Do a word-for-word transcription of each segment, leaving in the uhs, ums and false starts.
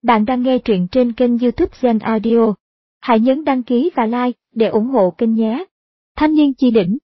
Bạn đang nghe truyện trên kênh YouTube Zen Audio. Hãy nhấn đăng ký và like để ủng hộ kênh nhé. Thanh niên chi đỉnh.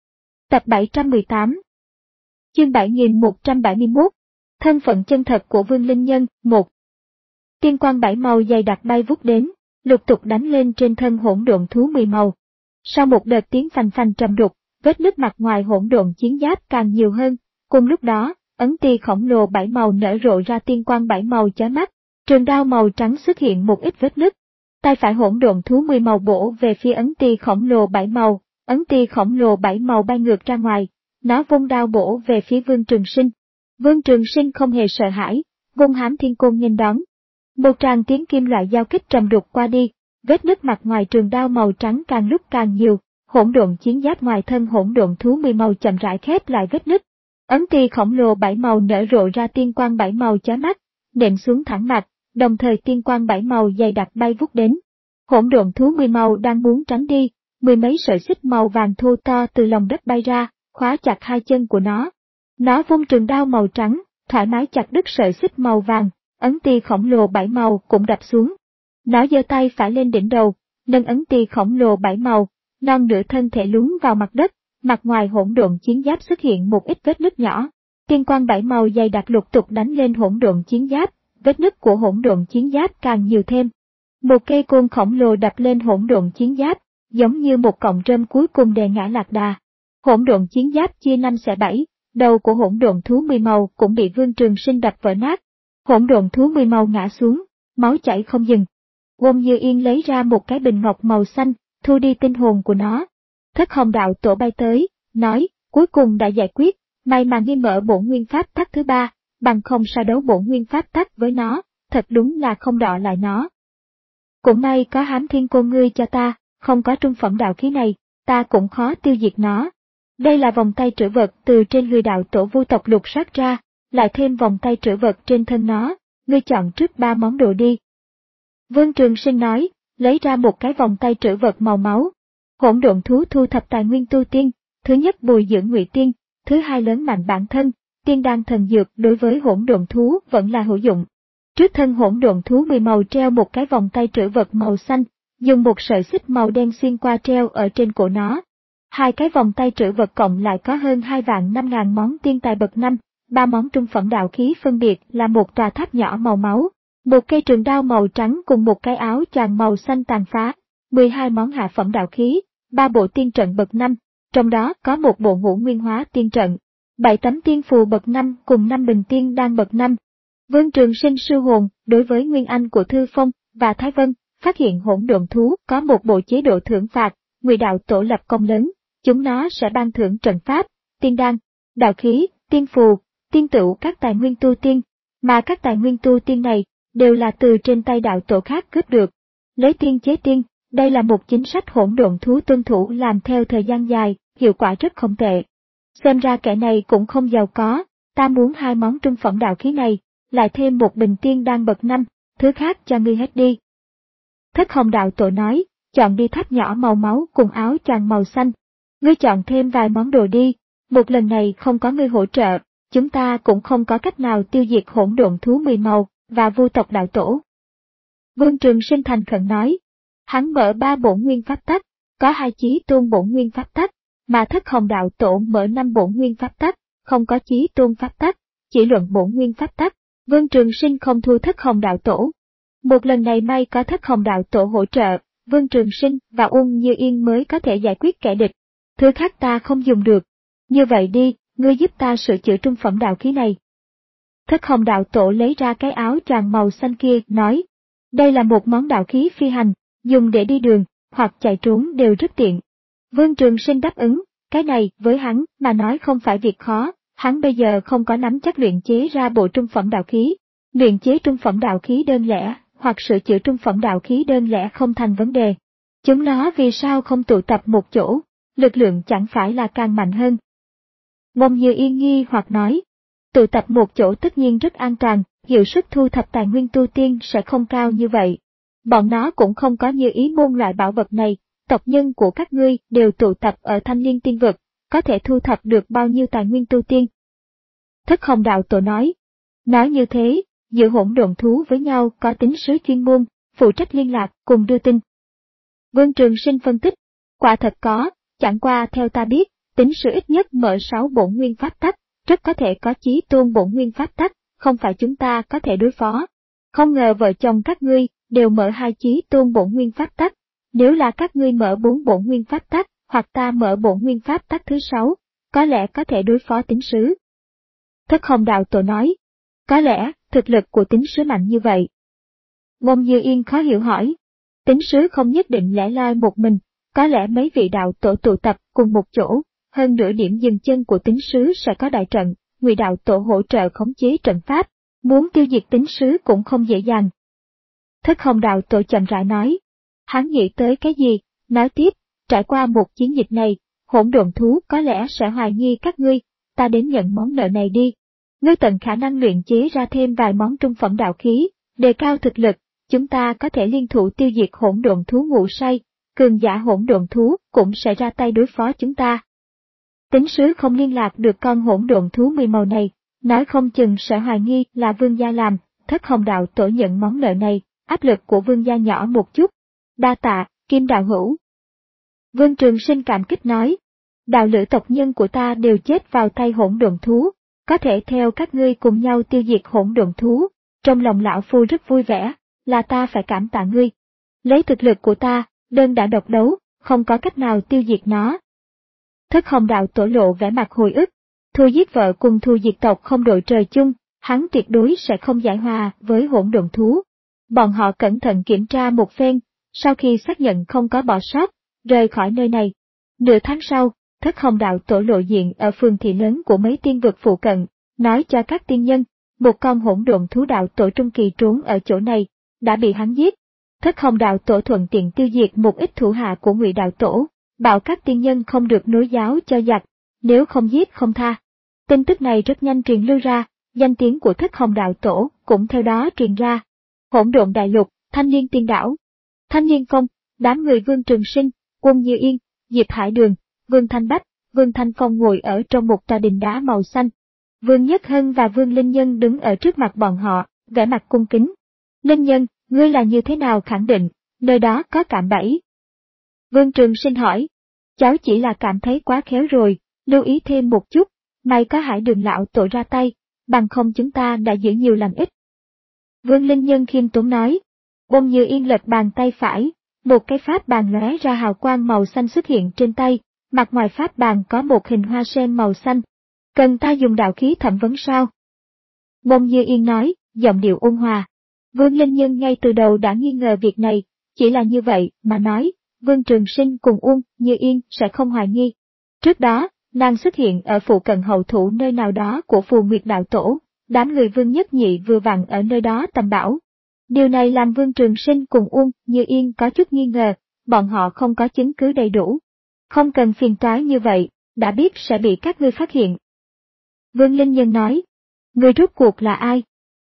Tập bảy trăm mười tám. Chương bảy nghìn một trăm bảy mươi mốt. Thân phận chân thật của Vương Linh Nhân. một. Tiên quang bảy màu dày đặc bay vút đến, lục tục đánh lên trên thân hỗn độn thú mười màu. Sau một đợt tiếng phành phành trầm đục, vết nứt mặt ngoài hỗn độn chiến giáp càng nhiều hơn. Cùng lúc đó, ấn ti khổng lồ bảy màu nở rộ ra tiên quang bảy màu chói mắt. Trường đao màu trắng xuất hiện một ít vết nứt. Tay phải hỗn độn thú mười màu bổ về phía ấn ti khổng lồ bảy màu, ấn ti khổng lồ bảy màu bay ngược ra ngoài, nó vung đao bổ về phía Vương Trường Sinh. Vương Trường Sinh không hề sợ hãi, vung hám thiên côn nghênh đón. Một tràng tiếng kim loại giao kích trầm đục qua đi, vết nứt mặt ngoài trường đao màu trắng càng lúc càng nhiều, hỗn độn chiến giáp ngoài thân hỗn độn thú mười màu chậm rãi khép lại vết nứt. Ấn ti khổng lồ bảy màu nở rộ ra tiên quang bảy màu chói mắt, nện xuống thẳng mặt. Đồng thời tiên quang bảy màu dày đặc bay vút đến. Hỗn độn thú mười màu đang muốn tránh đi, mười mấy sợi xích màu vàng thô to từ lòng đất bay ra, khóa chặt hai chân của nó. Nó vung trường đao màu trắng, thoải mái chặt đứt sợi xích màu vàng, ấn ti khổng lồ bảy màu cũng đập xuống. Nó giơ tay phải lên đỉnh đầu, nâng ấn ti khổng lồ bảy màu, non nửa thân thể lún vào mặt đất, mặt ngoài hỗn độn chiến giáp xuất hiện một ít vết nứt nhỏ. Tiên quang bảy màu dày đặc lục tục đánh lên hỗn độn chiến giáp. Vết nứt của hỗn độn chiến giáp càng nhiều thêm. Một cây côn khổng lồ đập lên hỗn độn chiến giáp, giống như một cọng rơm cuối cùng đè ngã lạc đà. Hỗn độn chiến giáp chia năm xẻ bảy, đầu của hỗn độn thú mười màu cũng bị Vương Trường Sinh đập vỡ nát. Hỗn độn thú mười màu ngã xuống, máu chảy không dừng. Wông Như Yên lấy ra một cái bình ngọc màu xanh, thu đi tinh hồn của nó. Thất Hồng Đạo Tổ bay tới, nói, cuối cùng đã giải quyết, may mà nghi mở bổn nguyên pháp tắc thứ ba. Bằng không so đấu bổn nguyên pháp tắc với nó, thật đúng là không đọ lại nó. Cũng may có hám thiên côn ngươi cho ta, không có trung phẩm đạo khí này, ta cũng khó tiêu diệt nó. Đây là vòng tay trữ vật từ trên người đạo tổ vu tộc lục soát ra, lại thêm vòng tay trữ vật trên thân nó, ngươi chọn trước ba món đồ đi. Vương Trường Sinh nói, lấy ra một cái vòng tay trữ vật màu máu. Hỗn độn thú thu thập tài nguyên tu tiên, thứ nhất bồi dưỡng ngụy tiên, thứ hai lớn mạnh bản thân. Tiên đan thần dược đối với hỗn độn thú vẫn là hữu dụng. Trước thân hỗn độn thú mười màu treo một cái vòng tay trữ vật màu xanh, dùng một sợi xích màu đen xuyên qua treo ở trên cổ nó. Hai cái vòng tay trữ vật cộng lại có hơn hai vạn năm ngàn món tiên tài bậc năm, ba món trung phẩm đạo khí phân biệt là một tòa tháp nhỏ màu máu, một cây trường đao màu trắng cùng một cái áo choàng màu xanh tàn phá, mười hai món hạ phẩm đạo khí, ba bộ tiên trận bậc năm, trong đó có một bộ ngũ nguyên hóa tiên trận. Bảy tấm tiên phù bậc năm cùng năm bình tiên đan bậc năm. Vương Trường Sinh sư hồn đối với Nguyên Anh của Thư Phong và Thái Vân, phát hiện hỗn độn thú có một bộ chế độ thưởng phạt, Ngụy đạo tổ lập công lớn, chúng nó sẽ ban thưởng trận pháp, tiên đan, đạo khí, tiên phù, tiên tửu các tài nguyên tu tiên, mà các tài nguyên tu tiên này đều là từ trên tay đạo tổ khác cướp được. Lấy tiên chế tiên, đây là một chính sách hỗn độn thú tuân thủ làm theo thời gian dài, hiệu quả rất không tệ. Xem ra kẻ này cũng không giàu có, ta muốn hai món trung phẩm đạo khí này, lại thêm một bình tiên đan bậc năm, thứ khác cho ngươi hết đi. Thất Hồng Đạo Tổ nói, chọn đi tháp nhỏ màu máu cùng áo choàng màu xanh. Ngươi chọn thêm vài món đồ đi, một lần này không có ngươi hỗ trợ, chúng ta cũng không có cách nào tiêu diệt hỗn độn thú mười màu và vu tộc đạo tổ. Vương Trường Sinh thành khẩn nói, hắn mở ba bổn nguyên pháp tắc, có hai chí tôn bổn nguyên pháp tắc. Mà Thất Hồng Đạo Tổ mở năm bổn nguyên pháp tắc, không có chí tôn pháp tắc, chỉ luận bổn nguyên pháp tắc, Vương Trường Sinh không thua Thất Hồng Đạo Tổ. Một lần này may có Thất Hồng Đạo Tổ hỗ trợ, Vương Trường Sinh và Ung Như Yên mới có thể giải quyết kẻ địch. Thứ khác ta không dùng được. Như vậy đi, ngươi giúp ta sửa chữa trung phẩm đạo khí này. Thất Hồng Đạo Tổ lấy ra cái áo choàng màu xanh kia, nói, đây là một món đạo khí phi hành, dùng để đi đường, hoặc chạy trốn đều rất tiện. Vương Trường Sinh đáp ứng, cái này với hắn mà nói không phải việc khó, hắn bây giờ không có nắm chắc luyện chế ra bộ trung phẩm đạo khí. Luyện chế trung phẩm đạo khí đơn lẻ, hoặc sửa chữa trung phẩm đạo khí đơn lẻ không thành vấn đề. Chúng nó vì sao không tụ tập một chỗ, lực lượng chẳng phải là càng mạnh hơn. Wông Như Yên nghi hoặc nói, tụ tập một chỗ tất nhiên rất an toàn, hiệu suất thu thập tài nguyên tu tiên sẽ không cao như vậy. Bọn nó cũng không có như ý môn loại bảo vật này. Tộc nhân của các ngươi đều tụ tập ở Thanh Liên Tiên Vực, có thể thu thập được bao nhiêu tài nguyên tu tiên? Thất Hồng Đạo Tổ nói. Nói như thế, giữa hỗn độn thú với nhau có tín sứ chuyên môn, phụ trách liên lạc cùng đưa tin. Vương Trường Sinh phân tích, quả thật có, chẳng qua theo ta biết, tín sứ ít nhất mở sáu bổn nguyên pháp tắc, rất có thể có chí tôn bổn nguyên pháp tắc, không phải chúng ta có thể đối phó. Không ngờ vợ chồng các ngươi đều mở hai chí tôn bổn nguyên pháp tắc, nếu là các ngươi mở bốn bổn nguyên pháp tắc, hoặc ta mở bổn nguyên pháp tắc thứ sáu, có lẽ có thể đối phó tín sứ. Thất Hồng Đạo Tổ nói, có lẽ, thực lực của tín sứ mạnh như vậy. Mông Như Yên khó hiểu hỏi, tín sứ không nhất định lẻ loi một mình, có lẽ mấy vị đạo tổ tụ tập cùng một chỗ, hơn nữa điểm dừng chân của tín sứ sẽ có đại trận, Ngụy đạo tổ hỗ trợ khống chế trận pháp, muốn tiêu diệt tín sứ cũng không dễ dàng. Thất Hồng Đạo Tổ chậm rãi nói, hắn nghĩ tới cái gì, nói tiếp, trải qua một chiến dịch này, hỗn độn thú có lẽ sẽ hoài nghi các ngươi, ta đến nhận món nợ này đi. Ngươi tận khả năng luyện chế ra thêm vài món trung phẩm đạo khí, đề cao thực lực, chúng ta có thể liên thủ tiêu diệt hỗn độn thú ngủ say, cường giả hỗn độn thú cũng sẽ ra tay đối phó chúng ta. Tín sứ không liên lạc được con hỗn độn thú mười màu này, nói không chừng sẽ hoài nghi là vương gia làm, Thất Hồng Đạo Tổ nhận món nợ này, áp lực của vương gia nhỏ một chút. Đa tạ, Kim đạo hữu. Vương Trường Sinh cảm kích nói, đạo lữ tộc nhân của ta đều chết vào tay hỗn độn thú, có thể theo các ngươi cùng nhau tiêu diệt hỗn độn thú, trong lòng lão phu rất vui vẻ, là ta phải cảm tạ ngươi. Lấy thực lực của ta, đơn đã độc đấu, không có cách nào tiêu diệt nó. Thất Hồng Đạo Tổ lộ vẻ mặt hồi ức, thù giết vợ cùng thù diệt tộc không đội trời chung, hắn tuyệt đối sẽ không giải hòa với hỗn độn thú. Bọn họ cẩn thận kiểm tra một phen, sau khi xác nhận không có bỏ sót, rời khỏi nơi này. Nửa tháng sau, Thất Hồng Đạo Tổ lộ diện ở phường thị lớn của mấy tiên vực phụ cận, nói cho các tiên nhân, một con hỗn độn thú đạo tổ trung kỳ trốn ở chỗ này, đã bị hắn giết. Thất Hồng Đạo Tổ thuận tiện tiêu diệt một ít thủ hạ của Ngụy đạo tổ, bảo các tiên nhân không được nối giáo cho giặc, nếu không giết không tha. Tin tức này rất nhanh truyền lưu ra, danh tiếng của Thất Hồng Đạo Tổ cũng theo đó truyền ra. Hỗn độn đại lục, Thanh Liên Tiên Đảo, Thanh Liên Phong, đám người Vương Trường Sinh, Quân Như Yên, Diệp Hải Đường, Vương Thanh Bách, Vương Thanh Phong ngồi ở trong một tòa đình đá màu xanh. Vương Nhất Hân và Vương Linh Nhân đứng ở trước mặt bọn họ, vẻ mặt cung kính. Linh Nhân, ngươi là như thế nào khẳng định, nơi đó có cạm bẫy? Vương Trường Sinh hỏi, cháu chỉ là cảm thấy quá khéo rồi, lưu ý thêm một chút, may có Hải Đường lão tổ ra tay, bằng không chúng ta đã giữ nhiều làm ít. Vương Linh Nhân khiêm tốn nói, Bông Như Yên lật bàn tay phải, một cái pháp bàn lóe ra hào quang màu xanh xuất hiện trên tay, mặt ngoài pháp bàn có một hình hoa sen màu xanh. Cần ta dùng đạo khí thẩm vấn sao? Bông Như Yên nói, giọng điệu ôn hòa. Vương Linh Nhân ngay từ đầu đã nghi ngờ việc này, chỉ là như vậy mà nói, Vương Trường Sinh cùng Uông Như Yên sẽ không hoài nghi. Trước đó, nàng xuất hiện ở phụ cận hậu thủ nơi nào đó của Phù Nguyệt đạo tổ, đám người Vương Nhất Nhị vừa vặn ở nơi đó tầm bảo. Điều này làm Vương Trường Sinh cùng Uông Như Yên có chút nghi ngờ, bọn họ không có chứng cứ đầy đủ. Không cần phiền toái như vậy, đã biết sẽ bị các ngươi phát hiện. Vương Linh Nhân nói, người rốt cuộc là ai?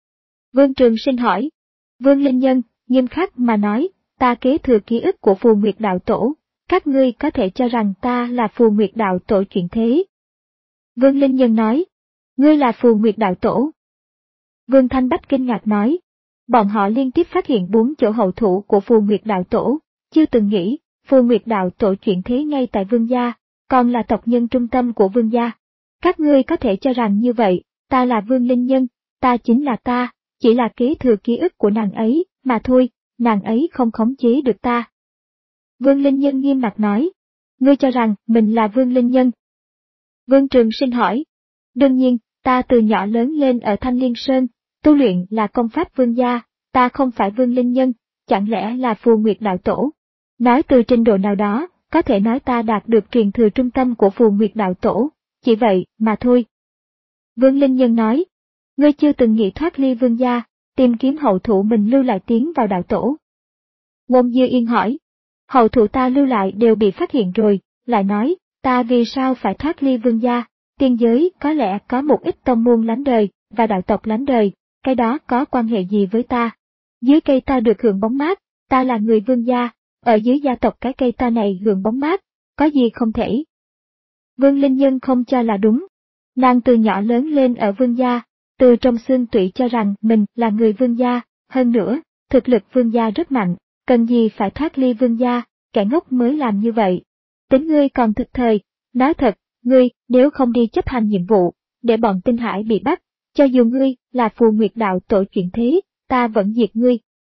Vương Trường Sinh hỏi. Vương Linh Nhân, nghiêm khắc mà nói, ta kế thừa ký ức của Phù Nguyệt đạo tổ, các ngươi có thể cho rằng ta là Phù Nguyệt đạo tổ chuyển thế. Vương Linh Nhân nói, ngươi là Phù Nguyệt đạo tổ. Vương Thanh Bách kinh ngạc nói, bọn họ liên tiếp phát hiện bốn chỗ hậu thủ của Phù Nguyệt đạo tổ, chưa từng nghĩ, Phù Nguyệt đạo tổ chuyển thế ngay tại Vương gia, còn là tộc nhân trung tâm của Vương gia. Các ngươi có thể cho rằng như vậy, ta là Vương Linh Nhân, ta chính là ta, chỉ là kế thừa ký ức của nàng ấy, mà thôi, nàng ấy không khống chế được ta. Vương Linh Nhân nghiêm mặt nói, ngươi cho rằng mình là Vương Linh Nhân. Vương Trường Sinh hỏi, đương nhiên, ta từ nhỏ lớn lên ở Thanh Liên Sơn, tu luyện là công pháp Vương gia, ta không phải Vương Linh Nhân, chẳng lẽ là Phù Nguyệt đạo tổ. Nói từ trình độ nào đó, có thể nói ta đạt được truyền thừa trung tâm của Phù Nguyệt đạo tổ, chỉ vậy mà thôi. Vương Linh Nhân nói, ngươi chưa từng nghĩ thoát ly Vương gia, tìm kiếm hậu thủ mình lưu lại tiến vào đạo tổ. Ngôn Dư Yên hỏi, hậu thủ ta lưu lại đều bị phát hiện rồi, lại nói, ta vì sao phải thoát ly Vương gia, tiên giới có lẽ có một ít tông môn lánh đời, và đạo tộc lánh đời, cái đó có quan hệ gì với ta? Dưới cây ta được hưởng bóng mát, ta là người Vương gia, ở dưới gia tộc cái cây ta này hưởng bóng mát, có gì không thể? Vương Linh Nhân không cho là đúng. Nàng từ nhỏ lớn lên ở Vương gia, từ trong xương tủy cho rằng mình là người vương gia, hơn nữa, thực lực vương gia rất mạnh, cần gì phải thoát ly vương gia, kẻ ngốc mới làm như vậy. Tính ngươi còn thực thời, nói thật, ngươi, nếu không đi chấp hành nhiệm vụ, để bọn Tinh Hải bị bắt, cho dù ngươi là phù nguyệt đạo tổ chuyển thế, ta vẫn diệt ngươi.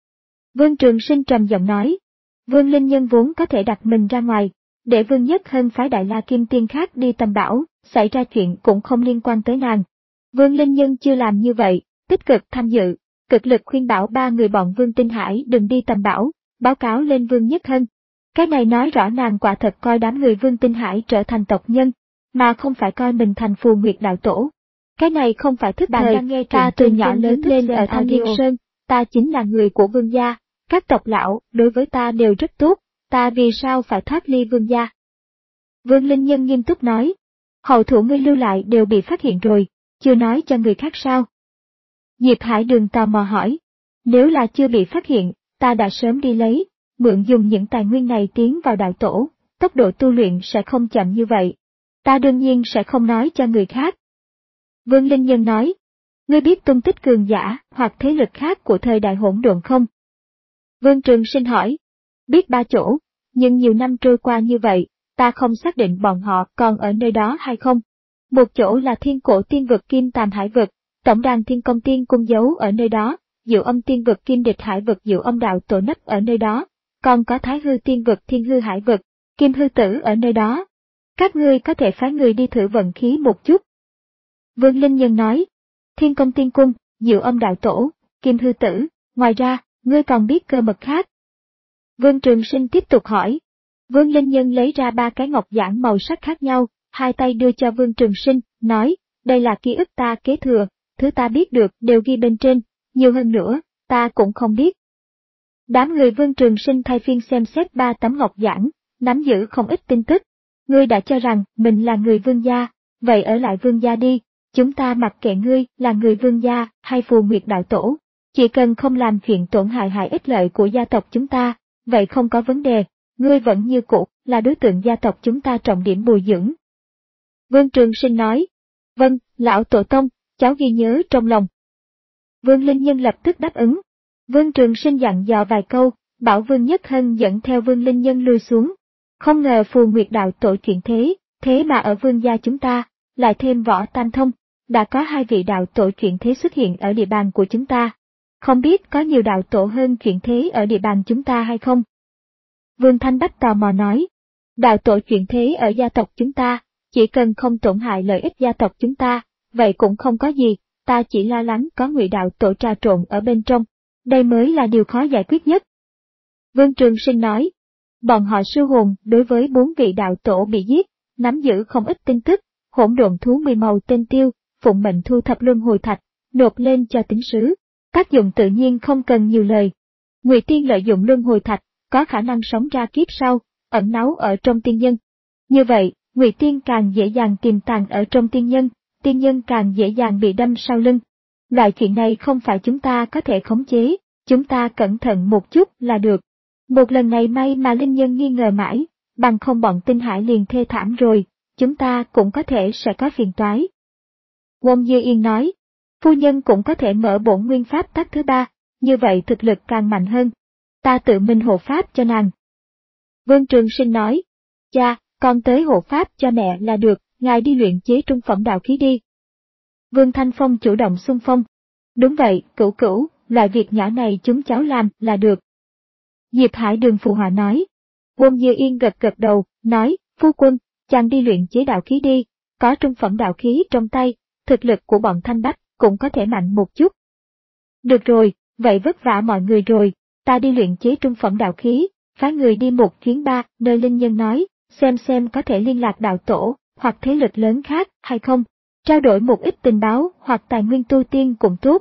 Vương Trường Sinh trầm giọng nói, Vương Linh Nhân vốn có thể đặt mình ra ngoài, để Vương Nhất Hân phái Đại La Kim Tiên khác đi tầm bảo, xảy ra chuyện cũng không liên quan tới nàng. Vương Linh Nhân chưa làm như vậy, tích cực tham dự, cực lực khuyên bảo ba người bọn Vương Tinh Hải đừng đi tầm bảo, báo cáo lên Vương Nhất Hân. Cái này nói rõ nàng quả thật coi đám người Vương Tinh Hải trở thành tộc nhân, mà không phải coi mình thành phù nguyệt đạo tổ. Cái này không phải thức thời, nghe ta từ nhỏ lớn lên ở Thanh Thiên Sơn, ta chính là người của Vương gia, các tộc lão đối với ta đều rất tốt, ta vì sao phải thoát ly Vương gia? Vương Linh Nhân nghiêm túc nói, hậu thủ ngươi lưu lại đều bị phát hiện rồi, chưa nói cho người khác sao? Diệp Hải Đường tò mò hỏi, nếu là chưa bị phát hiện, ta đã sớm đi lấy, mượn dùng những tài nguyên này tiến vào đạo tổ, tốc độ tu luyện sẽ không chậm như vậy. Ta đương nhiên sẽ không nói cho người khác. Vương Linh Nhân nói, ngươi biết tung tích cường giả hoặc thế lực khác của thời đại hỗn độn không? Vương Trường Sinh hỏi, biết ba chỗ, nhưng nhiều năm trôi qua như vậy, ta không xác định bọn họ còn ở nơi đó hay không. Một chỗ là thiên cổ tiên vực kim tàm hải vực, tổng đàn thiên công tiên cung giấu ở nơi đó, diệu âm tiên vực kim địch hải vực diệu âm đạo tổ nấp ở nơi đó, còn có thái hư tiên vực thiên hư hải vực, kim hư tử ở nơi đó. Các ngươi có thể phái người đi thử vận khí một chút. Vương Linh Nhân nói, thiên công tiên cung, diệu âm đạo tổ, kim hư tử, ngoài ra, ngươi còn biết cơ mật khác. Vương Trường Sinh tiếp tục hỏi. Vương Linh Nhân lấy ra ba cái ngọc giản màu sắc khác nhau, hai tay đưa cho Vương Trường Sinh, nói, đây là ký ức ta kế thừa, thứ ta biết được đều ghi bên trên, nhiều hơn nữa, ta cũng không biết. Đám người Vương Trường Sinh thay phiên xem xét ba tấm ngọc giản, nắm giữ không ít tin tức. Ngươi đã cho rằng mình là người Vương gia, vậy ở lại Vương gia đi, chúng ta mặc kệ ngươi là người Vương gia hay phù nguyệt đạo tổ, chỉ cần không làm chuyện tổn hại hại ích lợi của gia tộc chúng ta, vậy không có vấn đề, ngươi vẫn như cũ là đối tượng gia tộc chúng ta trọng điểm bồi dưỡng. Vương Trường Sinh nói, vâng, lão tổ tông, cháu ghi nhớ trong lòng. Vương Linh Nhân lập tức đáp ứng. Vương Trường Sinh dặn dò vài câu, bảo Vương Nhất Hân dẫn theo Vương Linh Nhân lui xuống. Không ngờ phù nguyệt đạo tổ chuyện thế, thế mà ở Vương gia chúng ta, lại thêm Võ Tam Thông, đã có hai vị đạo tổ chuyện thế xuất hiện ở địa bàn của chúng ta. Không biết có nhiều đạo tổ hơn chuyện thế ở địa bàn chúng ta hay không? Vương Thanh Bách tò mò nói, đạo tổ chuyện thế ở gia tộc chúng ta, chỉ cần không tổn hại lợi ích gia tộc chúng ta, vậy cũng không có gì, ta chỉ lo lắng có ngụy đạo tổ trà trộn ở bên trong, đây mới là điều khó giải quyết nhất. Vương Trường Sinh nói, bọn họ sư hồn đối với bốn vị đạo tổ bị giết, nắm giữ không ít tin tức, hỗn độn thú mười màu tên tiêu, phụng mệnh thu thập luân hồi thạch, nộp lên cho tín sứ, tác dụng tự nhiên không cần nhiều lời. Ngụy Tiên lợi dụng luân hồi thạch, có khả năng sống ra kiếp sau, ẩn náu ở trong tiên nhân. Như vậy, Ngụy Tiên càng dễ dàng tiềm tàng ở trong tiên nhân, tiên nhân càng dễ dàng bị đâm sau lưng. Loại chuyện này không phải chúng ta có thể khống chế, chúng ta cẩn thận một chút là được. Một lần này may mà Linh Nhân nghi ngờ mãi, bằng không bọn Tinh Hải liền thê thảm rồi, chúng ta cũng có thể sẽ có phiền toái. Wong Dư Yên nói, phu nhân cũng có thể mở bổn nguyên pháp tắc thứ ba, như vậy thực lực càng mạnh hơn. Ta tự mình hộ pháp cho nàng. Vương Trường Sinh nói, cha, con tới hộ pháp cho mẹ là được, ngài đi luyện chế trung phẩm đạo khí đi. Vương Thanh Phong chủ động xung phong. Đúng vậy, cửu cửu, loại việc nhỏ này chúng cháu làm là được. Diệp Hải Đường phụ họa nói. Wong Dư Yên gật gật đầu, nói, phu quân, chàng đi luyện chế đạo khí đi, có trung phẩm đạo khí trong tay, thực lực của bọn Thanh Bách cũng có thể mạnh một chút. Được rồi, vậy vất vả mọi người rồi, ta đi luyện chế trung phẩm đạo khí, phái người đi một chuyến ba, nơi Linh Nhân nói, xem xem có thể liên lạc đạo tổ, hoặc thế lực lớn khác hay không, trao đổi một ít tình báo hoặc tài nguyên tu tiên cũng tốt.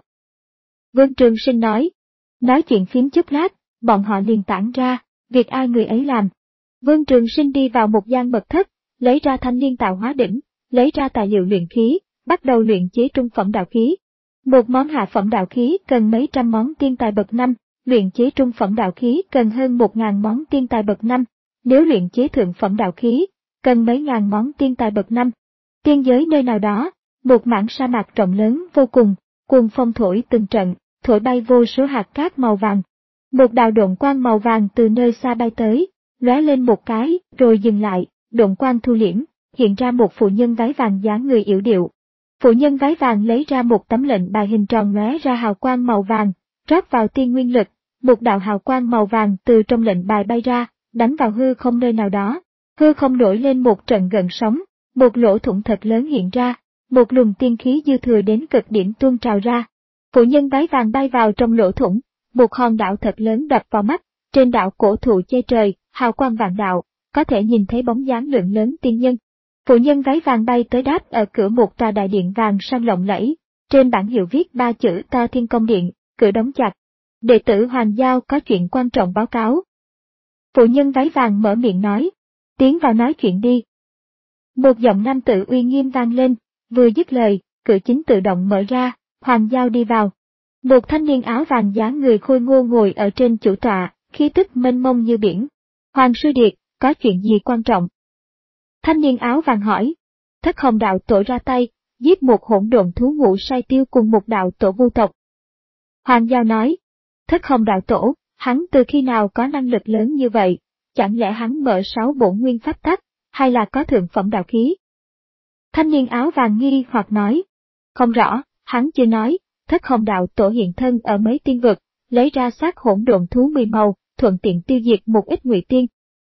Vương Trường Sinh nói, nói chuyện phím chút lát, bọn họ liền tản ra, việc ai người ấy làm. Vương Trường Sinh đi vào một gian mật thất, lấy ra thanh liên tạo hóa đỉnh, lấy ra tài liệu luyện khí, bắt đầu luyện chế trung phẩm đạo khí. Một món hạ phẩm đạo khí cần mấy trăm món tiên tài bậc năm, luyện chế trung phẩm đạo khí cần hơn một ngàn món tiên tài bậc năm, nếu luyện chế thượng phẩm đạo khí, cần mấy ngàn món tiên tài bậc năm. Tiên giới nơi nào đó, một mảng sa mạc rộng lớn vô cùng, cuồng phong thổi từng trận, thổi bay vô số hạt cát màu vàng. Một đạo độn quang màu vàng từ nơi xa bay tới, lóe lên một cái, rồi dừng lại, độn quang thu liễm, hiện ra một phụ nhân váy vàng dáng người yểu điệu. Phụ nhân váy vàng lấy ra một tấm lệnh bài hình tròn lóe ra hào quang màu vàng, rót vào tiên nguyên lực, một đạo hào quang màu vàng từ trong lệnh bài bay ra, đánh vào hư không nơi nào đó. Hư không nổi lên một trận gợn sóng, một lỗ thủng thật lớn hiện ra, một luồng tiên khí dư thừa đến cực điểm tuôn trào ra. Phụ nhân váy vàng bay vào trong lỗ thủng, một hòn đảo thật lớn đập vào mắt, trên đảo cổ thụ che trời, hào quang vạn đạo, có thể nhìn thấy bóng dáng lượng lớn tiên nhân. Phụ nhân váy vàng bay tới đáp ở cửa một tòa đại điện vàng sang lộng lẫy, trên bảng hiệu viết ba chữ to Thiên Công Điện, cửa đóng chặt. Đệ tử Hoàng Giao có chuyện quan trọng báo cáo. Phụ nhân váy vàng mở miệng nói, tiến vào nói chuyện đi. Một giọng nam tử uy nghiêm vang lên, vừa dứt lời, cửa chính tự động mở ra, Hoàng Giao đi vào. Một thanh niên áo vàng dáng người khôi ngô ngồi ở trên chủ tọa, khí tức mênh mông như biển. Hoàng sư điệt, có chuyện gì quan trọng? Thanh niên áo vàng hỏi. Thất Hồng đạo tổ ra tay, giết một hỗn độn thú ngũ sai tiêu cùng một đạo tổ vu tộc. Hoàng Giao nói. Thất Hồng đạo tổ, hắn từ khi nào có năng lực lớn như vậy? Chẳng lẽ hắn mở sáu bổn nguyên pháp tắc, hay là có thượng phẩm đạo khí? Thanh niên áo vàng nghi hoặc nói. Không rõ, hắn chưa nói, Thất Hồng đạo tổ hiện thân ở mấy tiên vực, lấy ra xác hỗn độn thú mười màu, thuận tiện tiêu diệt một ít ngụy tiên.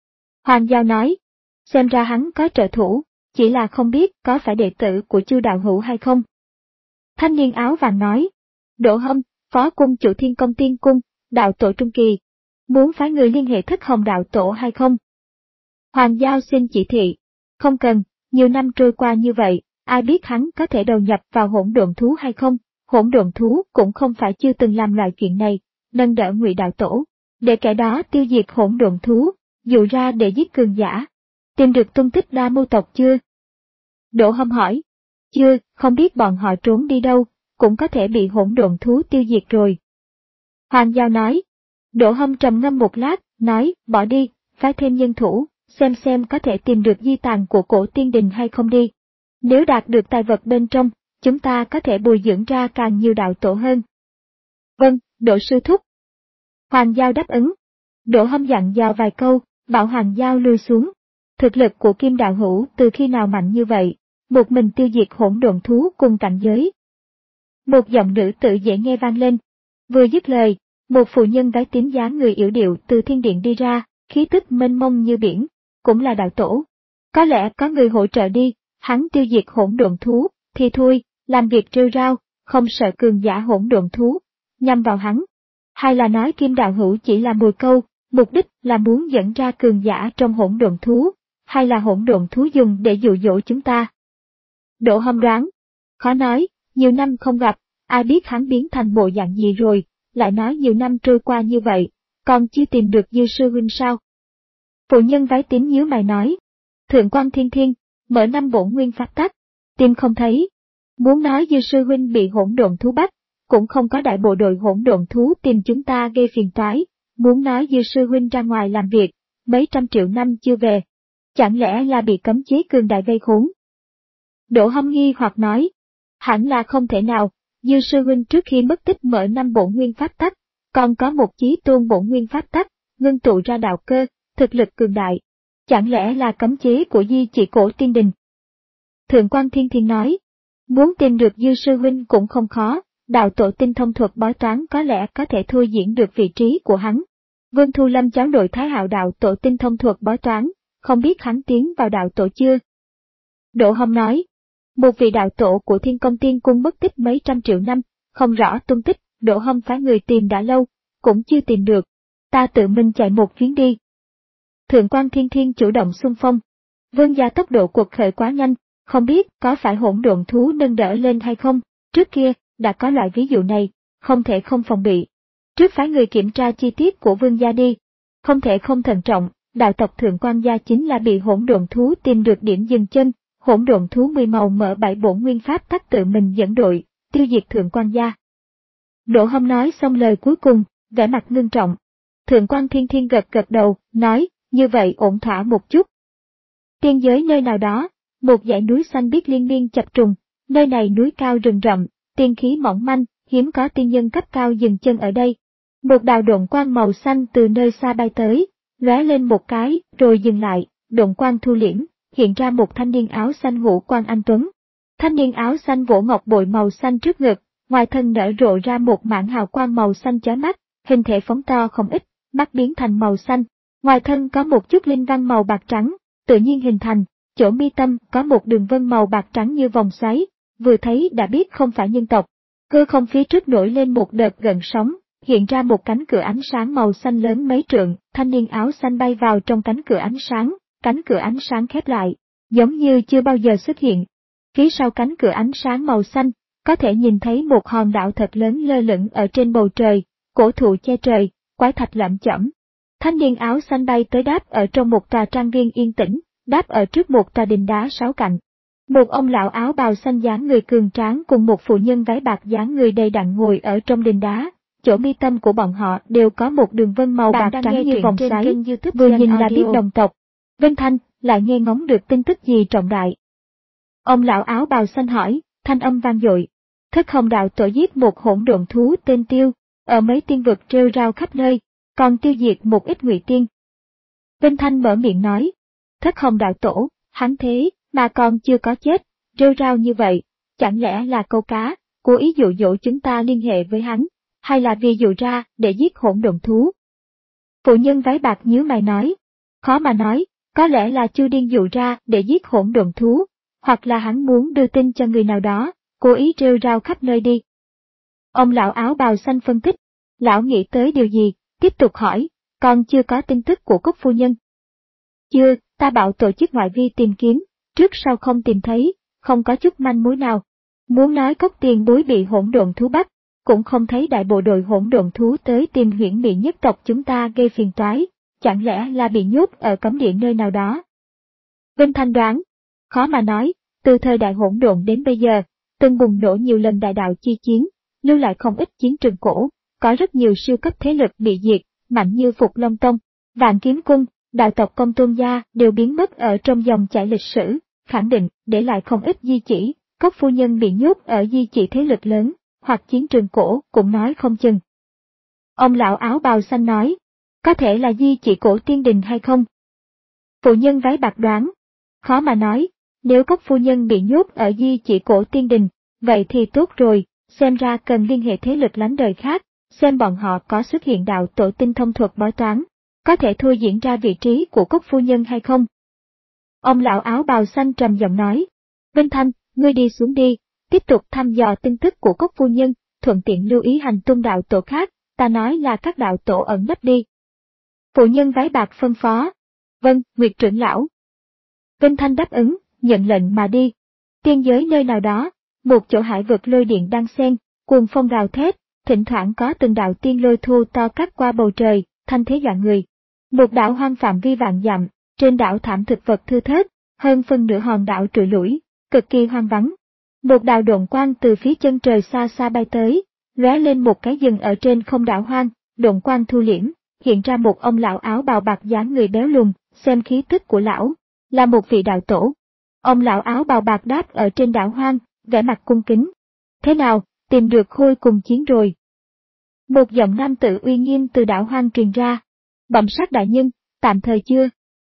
Hoàng Giao nói, xem ra hắn có trợ thủ, chỉ là không biết có phải đệ tử của Chu đạo hữu hay không. Thanh niên áo vàng nói, Đỗ Hâm, phó cung chủ Thiên Công Tiên Cung, đạo tổ trung kỳ, muốn phái người liên hệ Thất Hồng đạo tổ hay không? Hoàng Giao xin chỉ thị, không cần, nhiều năm trôi qua như vậy, ai biết hắn có thể đầu nhập vào hỗn độn thú hay không? Hỗn độn thú cũng không phải chưa từng làm loại chuyện này, nâng đỡ Ngụy đạo tổ, để kẻ đó tiêu diệt hỗn độn thú, dụ ra để giết cường giả. Tìm được tung tích Đa Mưu tộc chưa? Đỗ Hâm hỏi. Chưa, không biết bọn họ trốn đi đâu, cũng có thể bị hỗn độn thú tiêu diệt rồi. Hoàng Giao nói. Đỗ Hâm trầm ngâm một lát, nói, bỏ đi, phái thêm nhân thủ, xem xem có thể tìm được di tàn của cổ tiên đình hay không đi. Nếu đạt được tài vật bên trong, chúng ta có thể bồi dưỡng ra càng nhiều đạo tổ hơn. Vâng, Đỗ sư thúc. Hoàng Giao đáp ứng. Đỗ Hâm dặn dò vài câu, bảo Hoàng Giao lui xuống. Thực lực của Kim đạo hữu từ khi nào mạnh như vậy, một mình tiêu diệt hỗn độn thú cùng cảnh giới. Một giọng nữ tử dễ nghe vang lên. Vừa dứt lời, một phụ nhân váy tím dáng người yểu điệu từ thiên điện đi ra, khí tức mênh mông như biển, cũng là đạo tổ. Có lẽ có người hỗ trợ đi, hắn tiêu diệt hỗn độn thú, thì thôi, làm việc rêu rao, không sợ cường giả hỗn độn thú, nhằm vào hắn. Hay là nói Kim đạo hữu chỉ là mồi câu, mục đích là muốn dẫn ra cường giả trong hỗn độn thú, hay là hỗn độn thú dùng để dụ dỗ chúng ta? Đỗ Hâm đoán. Khó nói, nhiều năm không gặp, ai biết hắn biến thành bộ dạng gì rồi, lại nói nhiều năm trôi qua như vậy, còn chưa tìm được Dư sư huynh sao? Phụ nhân váy tím nhíu mày nói. Thượng quan Thiên Thiên, mở năm bổn nguyên pháp tắc, tìm không thấy. Muốn nói Dư sư huynh bị hỗn độn thú bắt, cũng không có đại bộ đội hỗn độn thú tìm chúng ta gây phiền toái. Muốn nói Dư sư huynh ra ngoài làm việc, mấy trăm triệu năm chưa về. Chẳng lẽ là bị cấm chế cường đại gây khốn? Đỗ Hâm nghi hoặc nói. Hẳn là không thể nào, Dư sư huynh trước khi mất tích mở năm bổn nguyên pháp tắc, còn có một chí tôn bổn nguyên pháp tắc, ngưng tụ ra đạo cơ, thực lực cường đại. Chẳng lẽ là cấm chế của Di Chỉ Cổ Tiên Đình? Thượng quan Thiên Thiên nói. Muốn tìm được Dư sư huynh cũng không khó, đạo tổ tinh thông thuật bói toán có lẽ có thể thôi diễn được vị trí của hắn. Vương Thu Lâm cháu nội Thái Hạo đạo tổ tinh thông thuật bói toán, không biết hắn tiến vào đạo tổ chưa? Đỗ Hâm nói. Một vị đạo tổ của Thiên Công Tiên Cung mất tích mấy trăm triệu năm, không rõ tung tích, Đỗ Hâm phái người tìm đã lâu, cũng chưa tìm được. Ta tự mình chạy một chuyến đi. Thượng quan Thiên Thiên chủ động xung phong. Vương gia tốc độ cuộc khởi quá nhanh, không biết có phải hỗn độn thú nâng đỡ lên hay không, trước kia, đã có loại ví dụ này, không thể không phòng bị. Trước phái người kiểm tra chi tiết của vương gia đi, không thể không thận trọng, đạo tộc Thượng quan gia chính là bị hỗn độn thú tìm được điểm dừng chân, hỗn độn thú mười màu mở bảy bổn nguyên pháp tắc tự mình dẫn đội, tiêu diệt Thượng quan gia. Đỗ Hâm nói xong lời cuối cùng, vẻ mặt ngưng trọng. Thượng quan Thiên Thiên gật gật đầu, nói, như vậy ổn thỏa một chút. Tiên giới nơi nào đó, một dãy núi xanh biếc liên miên chập trùng, nơi này núi cao rừng rậm, tiên khí mỏng manh, hiếm có tiên nhân cấp cao dừng chân ở đây. Một đạo độn quang màu xanh từ nơi xa bay tới, lóe lên một cái, rồi dừng lại, độn quang thu liễm, hiện ra một thanh niên áo xanh ngũ quan anh tuấn. Thanh niên áo xanh vỗ ngọc bội màu xanh trước ngực, ngoài thân nở rộ ra một mảng hào quang màu xanh chói mắt, hình thể phóng to không ít, mắt biến thành màu xanh, ngoài thân có một chút linh văn màu bạc trắng, tự nhiên hình thành, chỗ mi tâm có một đường vân màu bạc trắng như vòng xoáy, vừa thấy đã biết không phải nhân tộc. Cơ không phía trước nổi lên một đợt gợn sóng, hiện ra một cánh cửa ánh sáng màu xanh lớn mấy trượng, thanh niên áo xanh bay vào trong cánh cửa ánh sáng, cánh cửa ánh sáng khép lại, giống như chưa bao giờ xuất hiện. Phía sau cánh cửa ánh sáng màu xanh, có thể nhìn thấy một hòn đảo thật lớn lơ lửng ở trên bầu trời, cổ thụ che trời, quái thạch lởm chởm. Thanh niên áo xanh bay tới đáp ở trong một tòa trang viên yên tĩnh, đáp ở trước một tòa đình đá sáu cạnh. Một ông lão áo bào xanh dáng người cường tráng cùng một phụ nhân váy bạc dáng người đầy đặn ngồi ở trong đình đá, chỗ mi tâm của bọn họ đều có một đường vân màu bạc trắng như vòng xoáy, vừa nhìn là biết đồng tộc. Vân Thanh lại nghe ngóng được tin tức gì trọng đại. Ông lão áo bào xanh hỏi, thanh âm vang dội. Thất Hồng đạo tổ giết một hỗn độn thú tên Tiêu, ở mấy tiên vực rêu rao khắp nơi, còn tiêu diệt một ít ngụy tiên. Vân Thanh mở miệng nói, Thất Hồng đạo tổ, hắn thế, mà còn chưa có chết, rêu rao như vậy, chẳng lẽ là câu cá, cố ý dụ dỗ chúng ta liên hệ với hắn, hay là vì dụ ra để giết hỗn độn thú? Phụ nhân váy bạc nhíu mày nói, khó mà nói, có lẽ là Chu Điên dụ ra để giết hỗn độn thú, hoặc là hắn muốn đưa tin cho người nào đó, cố ý rêu rao khắp nơi đi. Ông lão áo bào xanh phân tích, lão nghĩ tới điều gì, tiếp tục hỏi, còn chưa có tin tức của Cúc phu nhân. Chưa, ta bảo tổ chức ngoại vi tìm kiếm, trước sau không tìm thấy, không có chút manh mối nào. Muốn nói Cốc tiền bối bị hỗn độn thú bắt, cũng không thấy đại bộ đội hỗn độn thú tới tìm huyễn mỹ nhất tộc chúng ta gây phiền toái, chẳng lẽ là bị nhốt ở cấm địa nơi nào đó. Vinh Thanh đoán, khó mà nói, từ thời đại hỗn độn đến bây giờ, từng bùng nổ nhiều lần đại đạo chi chiến, lưu lại không ít chiến trường cổ, có rất nhiều siêu cấp thế lực bị diệt, mạnh như Phục Long Tông, Vạn Kiếm Cung, đại tộc Công Tôn Gia đều biến mất ở trong dòng chảy lịch sử, khẳng định để lại không ít di chỉ, Cốc phu nhân bị nhốt ở di chỉ thế lực lớn, hoặc chiến trường cổ cũng nói không chừng. Ông lão áo bào xanh nói, có thể là di chỉ cổ tiên đình hay không? Phụ nhân váy bạc đoán, khó mà nói, nếu Cốc phu nhân bị nhốt ở di chỉ cổ tiên đình, vậy thì tốt rồi, xem ra cần liên hệ thế lực lánh đời khác, xem bọn họ có xuất hiện đạo tổ tinh thông thuật bói toán, có thể thôi diễn ra vị trí của Cốc phu nhân hay không? Ông lão áo bào xanh trầm giọng nói, Vinh Thanh, ngươi đi xuống đi, tiếp tục thăm dò tin tức của Cốc phu nhân, thuận tiện lưu ý hành tung đạo tổ khác, ta nói là các đạo tổ ẩn nấp đi. Phụ nhân váy bạc phân phó, vâng, Nguyệt trưởng lão. Vinh Thanh đáp ứng, nhận lệnh mà đi. Tiên giới nơi nào đó, một chỗ hải vực lôi điện đang xen, cuồng phong rào thét, thỉnh thoảng có từng đạo tiên lôi thu to cắt qua bầu trời, thanh thế dọa người. Một đảo hoang phạm vi vạn dặm, trên đảo thảm thực vật thưa thớt, hơn phân nửa hòn đảo trụi lủi, cực kỳ hoang vắng. Một đạo độn quang từ phía chân trời xa xa bay tới, lóe lên một cái dừng ở trên không đảo hoang, độn quang thu liễm, hiện ra một ông lão áo bào bạc dáng người béo lùn, xem khí tức của lão, là một vị đạo tổ. Ông lão áo bào bạc đáp ở trên đảo hoang, vẻ mặt cung kính. Thế nào, tìm được Khôi cùng chiến rồi? Một giọng nam tử uy nghiêm từ đảo hoang truyền ra. Bẩm sát đại nhân, tạm thời chưa.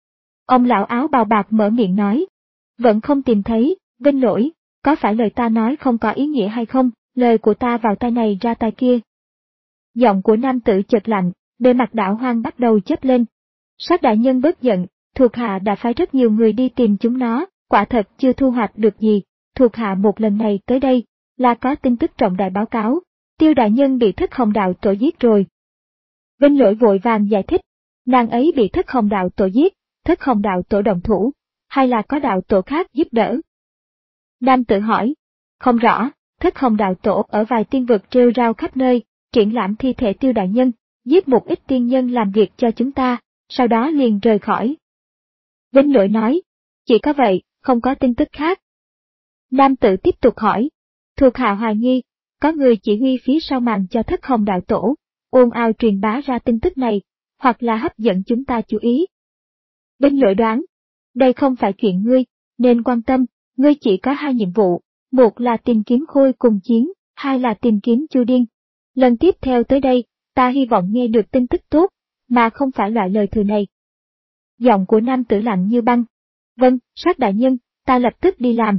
Ông lão áo bào bạc mở miệng nói. Vẫn không tìm thấy, Vinh lỗi, có phải lời ta nói không có ý nghĩa hay không, lời của ta vào tai này ra tai kia. Giọng của nam tử chợt lạnh, bề mặt đảo hoang bắt đầu chớp lên. Sát đại nhân bớt giận, thuộc hạ đã phái rất nhiều người đi tìm chúng nó, quả thật chưa thu hoạch được gì, thuộc hạ một lần này tới đây, là có tin tức trọng đại báo cáo, Tiêu đại nhân bị Thất Hồng đạo tổ giết rồi. Vinh lỗi vội vàng giải thích, nàng ấy bị Thất Hồng đạo tổ giết, Thất Hồng đạo tổ động thủ, hay là có đạo tổ khác giúp đỡ? Nam tự hỏi, không rõ, Thất Hồng đạo tổ ở vài tiên vực rêu rao khắp nơi, triển lãm thi thể Tiêu đại nhân, giết một ít tiên nhân làm việc cho chúng ta, sau đó liền rời khỏi. Vinh lỗi nói, chỉ có vậy, không có tin tức khác. Nam tự tiếp tục hỏi, thuộc hạ hoài nghi, có người chỉ huy phía sau màn cho Thất Hồng đạo tổ, ồn ào truyền bá ra tin tức này, hoặc là hấp dẫn chúng ta chú ý. Vinh lỗi đoán, đây không phải chuyện ngươi, nên quan tâm, ngươi chỉ có hai nhiệm vụ, một là tìm kiếm Khôi cùng chiến, hai là tìm kiếm Chu Điên. Lần tiếp theo tới đây, ta hy vọng nghe được tin tức tốt, mà không phải loại lời thừa này. Giọng của nam tử lạnh như băng. Vâng, sát đại nhân, ta lập tức đi làm.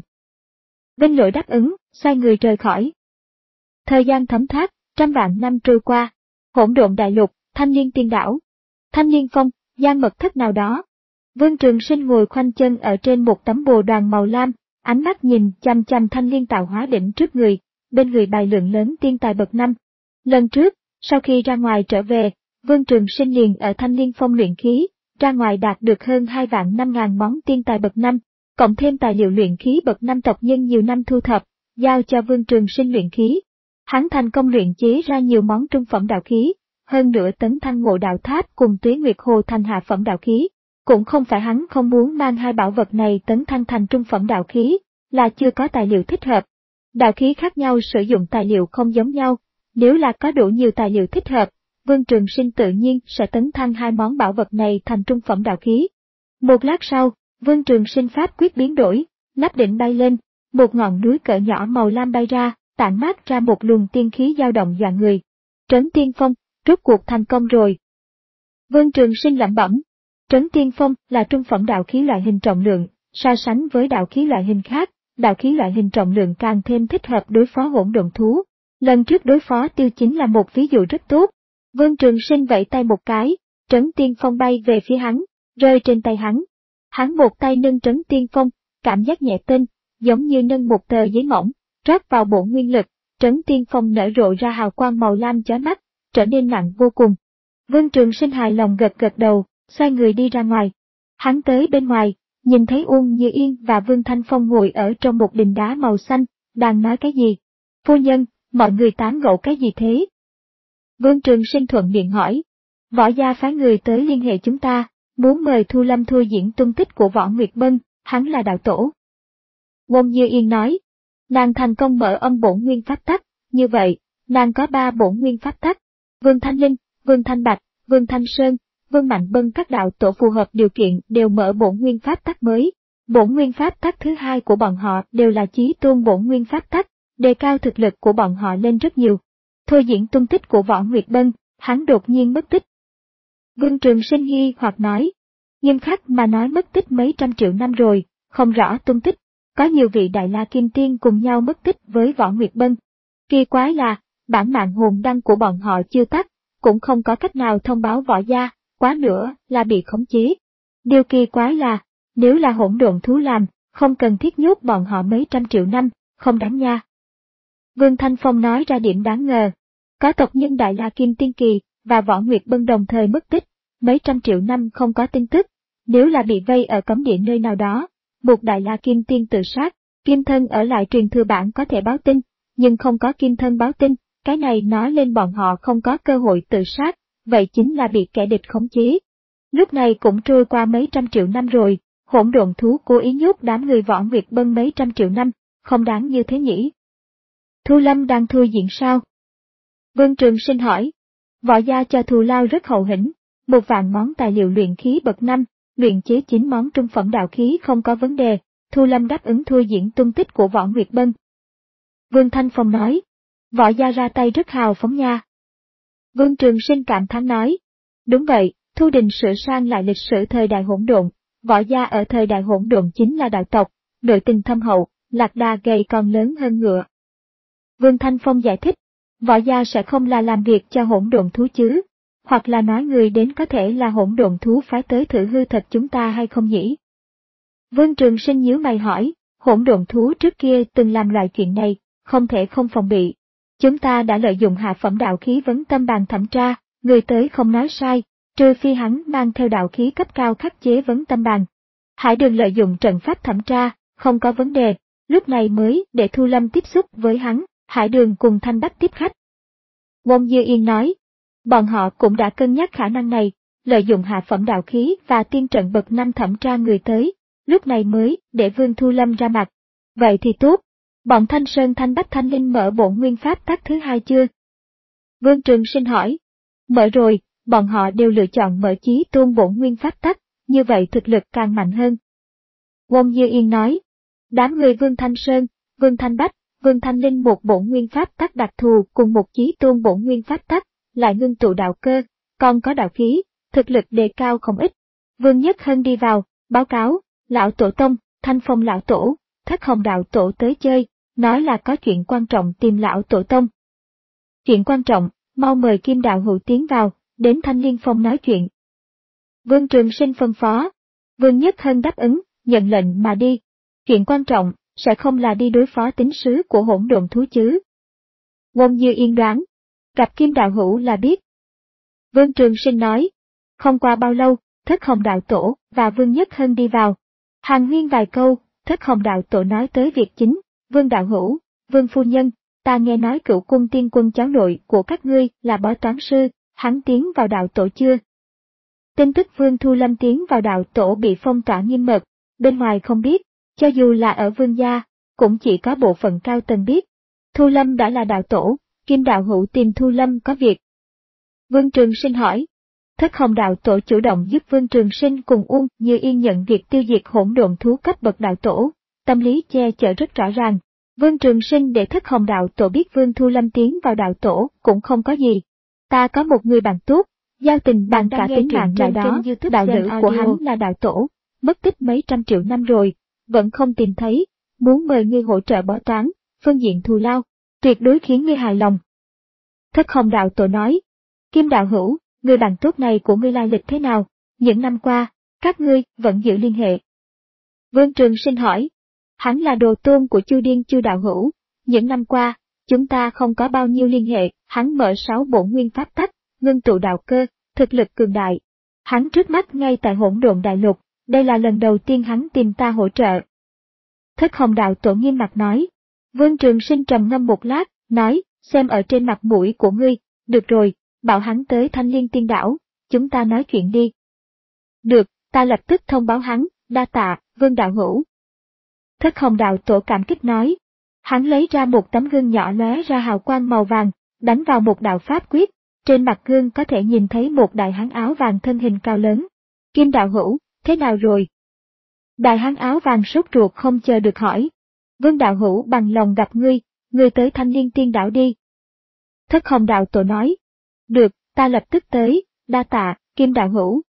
Vinh Lỗi đáp ứng, xoay người rời khỏi. Thời gian thấm thoát, trăm vạn năm trôi qua. Hỗn độn đại lục, Thanh Liên Tiên Đảo, Thanh Liên Phong, gian mật thất nào đó. Vương Trường Sinh ngồi khoanh chân ở trên một tấm bồ đoàn màu lam, ánh mắt nhìn chăm chăm Thanh Liên tạo hóa đỉnh trước người, bên người bài lượng lớn tiên tài bậc năm. Lần trước, sau khi ra ngoài trở về, Vương Trường Sinh liền ở Thanh Liên Phong luyện khí, ra ngoài đạt được hơn hai vạn năm ngàn món tiên tài bậc năm, cộng thêm tài liệu luyện khí bậc năm tộc nhân nhiều năm thu thập, giao cho Vương Trường Sinh luyện khí. Hắn thành công luyện chế ra nhiều món trung phẩm đạo khí, hơn nữa tấn thăng Ngộ Đạo Tháp cùng Tuế Nguyệt Hồ thành hạ phẩm đạo khí. Cũng không phải hắn không muốn mang hai bảo vật này tấn thăng thành trung phẩm đạo khí, là chưa có tài liệu thích hợp. Đạo khí khác nhau sử dụng tài liệu không giống nhau, nếu là có đủ nhiều tài liệu thích hợp, Vương Trường Sinh tự nhiên sẽ tấn thăng hai món bảo vật này thành trung phẩm đạo khí. Một lát sau, Vương Trường Sinh pháp quyết biến đổi, nắp đỉnh bay lên, một ngọn núi cỡ nhỏ màu lam bay ra, tản mát ra một luồng tiên khí dao động dọa người. Trấn Tiên Phong, rốt cuộc thành công rồi. Vương Trường Sinh lẩm bẩm. Trấn Tiên Phong là trung phẩm đạo khí loại hình trọng lượng, so sánh với đạo khí loại hình khác, đạo khí loại hình trọng lượng càng thêm thích hợp đối phó hỗn độn thú. Lần trước đối phó tiêu chính là một ví dụ rất tốt. Vương Trường Sinh vẫy tay một cái, Trấn Tiên Phong bay về phía hắn, rơi trên tay hắn. Hắn một tay nâng Trấn Tiên Phong, cảm giác nhẹ tinh, giống như nâng một tờ giấy mỏng, rót vào bổn nguyên lực, Trấn Tiên Phong nở rộ ra hào quang màu lam chói mắt, trở nên nặng vô cùng. Vương Trường Sinh hài lòng gật gật đầu, xoay người đi ra ngoài. Hắn tới bên ngoài, nhìn thấy Uông Như Yên và Vương Thanh Phong ngồi ở trong một đình đá màu xanh, đang nói cái gì? Phu nhân, mọi người tán gẫu cái gì thế? Vương Trường Sinh thuận miệng hỏi. Võ gia phái người tới liên hệ chúng ta, muốn mời Thu Lâm thua diễn tung tích của Võ Nguyệt Bân, hắn là đạo tổ. Uông Như Yên nói, nàng thành công mở âm bổn nguyên pháp tắc, như vậy, nàng có ba bổn nguyên pháp tắc. Vương Thanh Linh, Vương Thanh Bạch, Vương Thanh Sơn, Vương Mạnh Bân các đạo tổ phù hợp điều kiện đều mở bổn nguyên pháp tắc mới. Bổn nguyên pháp tắc thứ hai của bọn họ đều là chí tôn bổn nguyên pháp tắc, đề cao thực lực của bọn họ lên rất nhiều. Thôi diễn tung tích của Võ Nguyệt Bân, hắn đột nhiên mất tích. Vương Trường Sinh nghi hoặc nói, nghiêm khắc mà nói mất tích mấy trăm triệu năm rồi, không rõ tung tích. Có nhiều vị Đại La Kim Tiên cùng nhau mất tích với Võ Nguyệt Bân. Kỳ quái là, bản mạng hồn đăng của bọn họ chưa tắt, cũng không có cách nào thông báo Võ gia, quá nữa là bị khống chế. Điều kỳ quái là, nếu là hỗn độn thú làm, không cần thiết nhốt bọn họ mấy trăm triệu năm, không đáng nha. Vương Thanh Phong nói ra điểm đáng ngờ. Có tộc nhân Đại La Kim Tiên Kỳ và Võ Nguyệt Bân đồng thời mất tích, mấy trăm triệu năm không có tin tức. Nếu là bị vây ở cấm địa nơi nào đó, một Đại La Kim Tiên tự sát, Kim Thân ở lại truyền thừa bản có thể báo tin, nhưng không có Kim Thân báo tin, cái này nói lên bọn họ không có cơ hội tự sát, vậy chính là bị kẻ địch khống chế. Lúc này cũng trôi qua mấy trăm triệu năm rồi, hỗn độn thú cố ý nhốt đám người Võ Nguyệt Bân mấy trăm triệu năm, không đáng như thế nhỉ. Thu Lâm đang thui diễn sao? Vương Trường Sinh hỏi. Võ gia cho thù lao rất hậu hĩnh, một vạn món tài liệu luyện khí bậc năm, luyện chế chín món trung phẩm đạo khí không có vấn đề, Thu Lâm đáp ứng thui diễn tung tích của Võ Nguyệt Bân. Vương Thanh Phong nói. Võ gia ra tay rất hào phóng nha. Vương Trường Sinh cảm thán nói. Đúng vậy, Thu Đình sửa sang lại lịch sử thời đại hỗn độn, Võ gia ở thời đại hỗn độn chính là đạo tộc, nội tình thâm hậu, lạc đà gầy còn lớn hơn ngựa. Vương Thanh Phong giải thích, Võ gia sẽ không là làm việc cho hỗn độn thú chứ, hoặc là nói người đến có thể là hỗn độn thú phái tới thử hư thật chúng ta hay không nhỉ? Vương Trường Sinh nhíu mày hỏi, hỗn độn thú trước kia từng làm loại chuyện này, không thể không phòng bị. Chúng ta đã lợi dụng hạ phẩm đạo khí vấn tâm bàn thẩm tra, người tới không nói sai, trừ phi hắn mang theo đạo khí cấp cao khắc chế vấn tâm bàn. Hải Đường lợi dụng trận pháp thẩm tra, không có vấn đề, lúc này mới để Thu Lâm tiếp xúc với hắn, Hải Đường cùng Thanh Bách tiếp khách. Uông Như Yên nói, bọn họ cũng đã cân nhắc khả năng này, lợi dụng hạ phẩm đạo khí và tiên trận bậc năm thẩm tra người tới, lúc này mới để Vương Thu Lâm ra mặt. Vậy thì tốt, bọn Thanh Sơn Thanh Bách Thanh Linh mở bổn nguyên pháp tắc thứ hai chưa? Vương Trường Sinh hỏi, mở rồi, bọn họ đều lựa chọn mở chí tôn bổn nguyên pháp tắc, như vậy thực lực càng mạnh hơn. Uông Như Yên nói, đám người Vương Thanh Sơn, Vương Thanh Bách, Vương Thanh Linh một bổn nguyên pháp tắc đặc thù cùng một chí tôn bổn nguyên pháp tắc, lại ngưng tụ đạo cơ, còn có đạo khí, thực lực đề cao không ít. Vương Nhất Hân đi vào, báo cáo, lão tổ tông, Thanh Phong lão tổ, Thất Hồng đạo tổ tới chơi, nói là có chuyện quan trọng tìm lão tổ tông. Chuyện quan trọng, mau mời Kim đạo hữu tiến vào, đến Thanh Liên Phong nói chuyện. Vương Trường Sinh phân phó. Vương Nhất Hân đáp ứng, nhận lệnh mà đi. Chuyện quan trọng, sẽ không là đi đối phó tín sứ của hỗn độn thú chứ. Wong Như Yên đoán. Gặp Kim đạo hữu là biết. Vương Trường Sinh nói. Không qua bao lâu, Thất Hồng đạo tổ và Vương Nhất Hân đi vào. Hàn huyên vài câu, Thất Hồng đạo tổ nói tới việc chính. Vương đạo hữu, Vương phu nhân, ta nghe nói cựu cung tiên quân cháu nội của các ngươi là bói toán sư, hắn tiến vào đạo tổ chưa? Tin tức Vương Thu Lâm tiến vào đạo tổ bị phong tỏa nghiêm mật, bên ngoài không biết, cho dù là ở Vương gia, cũng chỉ có bộ phận cao tầng biết. Thu Lâm đã là đạo tổ, Kim đạo hữu tìm Thu Lâm có việc. Vương Trường Sinh hỏi. Thất Hồng đạo tổ chủ động giúp Vương Trường Sinh cùng Uông Như Yên nhận việc tiêu diệt hỗn độn thú cấp bậc đạo tổ, tâm lý che chở rất rõ ràng. Vương Trường Sinh để Thất Hồng đạo tổ biết Vương Thu Lâm tiến vào đạo tổ cũng không có gì. Ta có một người bạn tốt, giao tình bằng cả tính mạng lại đó, đạo lữ của hắn là đạo tổ, mất tích mấy trăm triệu năm rồi, vẫn không tìm thấy, muốn mời ngươi hỗ trợ bói toán, phương diện thù lao, tuyệt đối khiến ngươi hài lòng. Thất Hồng đạo tổ nói. Kim đạo hữu, người bạn tốt này của ngươi lai lịch thế nào, những năm qua, các ngươi vẫn giữ liên hệ. Vương Trường Sinh hỏi. Hắn là đồ tôn của Chu Điên Chu đạo hữu, những năm qua, chúng ta không có bao nhiêu liên hệ, hắn mở sáu bổn nguyên pháp tắc, ngưng tụ đạo cơ, thực lực cường đại. Hắn trước mắt ngay tại hỗn độn đại lục, đây là lần đầu tiên hắn tìm ta hỗ trợ. Thất Hồng đạo tổ nghiêm mặt nói. Vương Trường Sinh trầm ngâm một lát, nói, xem ở trên mặt mũi của ngươi, được rồi, bảo hắn tới Thanh Liên Tiên Đảo, chúng ta nói chuyện đi. Được, ta lập tức thông báo hắn, đa tạ, Vương đạo hữu. Thất Hồng đạo tổ cảm kích nói. Hắn lấy ra một tấm gương nhỏ lóe ra hào quang màu vàng, đánh vào một đạo pháp quyết, trên mặt gương có thể nhìn thấy một đại hán áo vàng thân hình cao lớn. Kim đạo hữu, thế nào rồi? Đại hán áo vàng sốt ruột không chờ được hỏi. Vương đạo hữu bằng lòng gặp ngươi, ngươi tới Thanh Liên Tiên Đảo đi. Thất Hồng đạo tổ nói. Được, ta lập tức tới, đa tạ, Kim đạo hữu.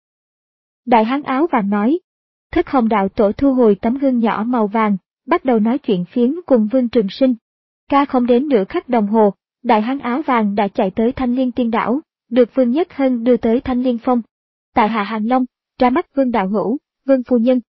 Đại hán áo vàng nói. Thất Hồng đạo tổ thu hồi tấm gương nhỏ màu vàng, bắt đầu nói chuyện phiếm cùng Vương Trường Sinh. Ca không đến nửa khắc đồng hồ, đại hán áo vàng đã chạy tới Thanh Liên Tiên Đảo, được Vương Nhất Hân đưa tới Thanh Liên Phong. Tại hạ Hàn Long, ra mắt Vương đạo hữu, Vương phu nhân.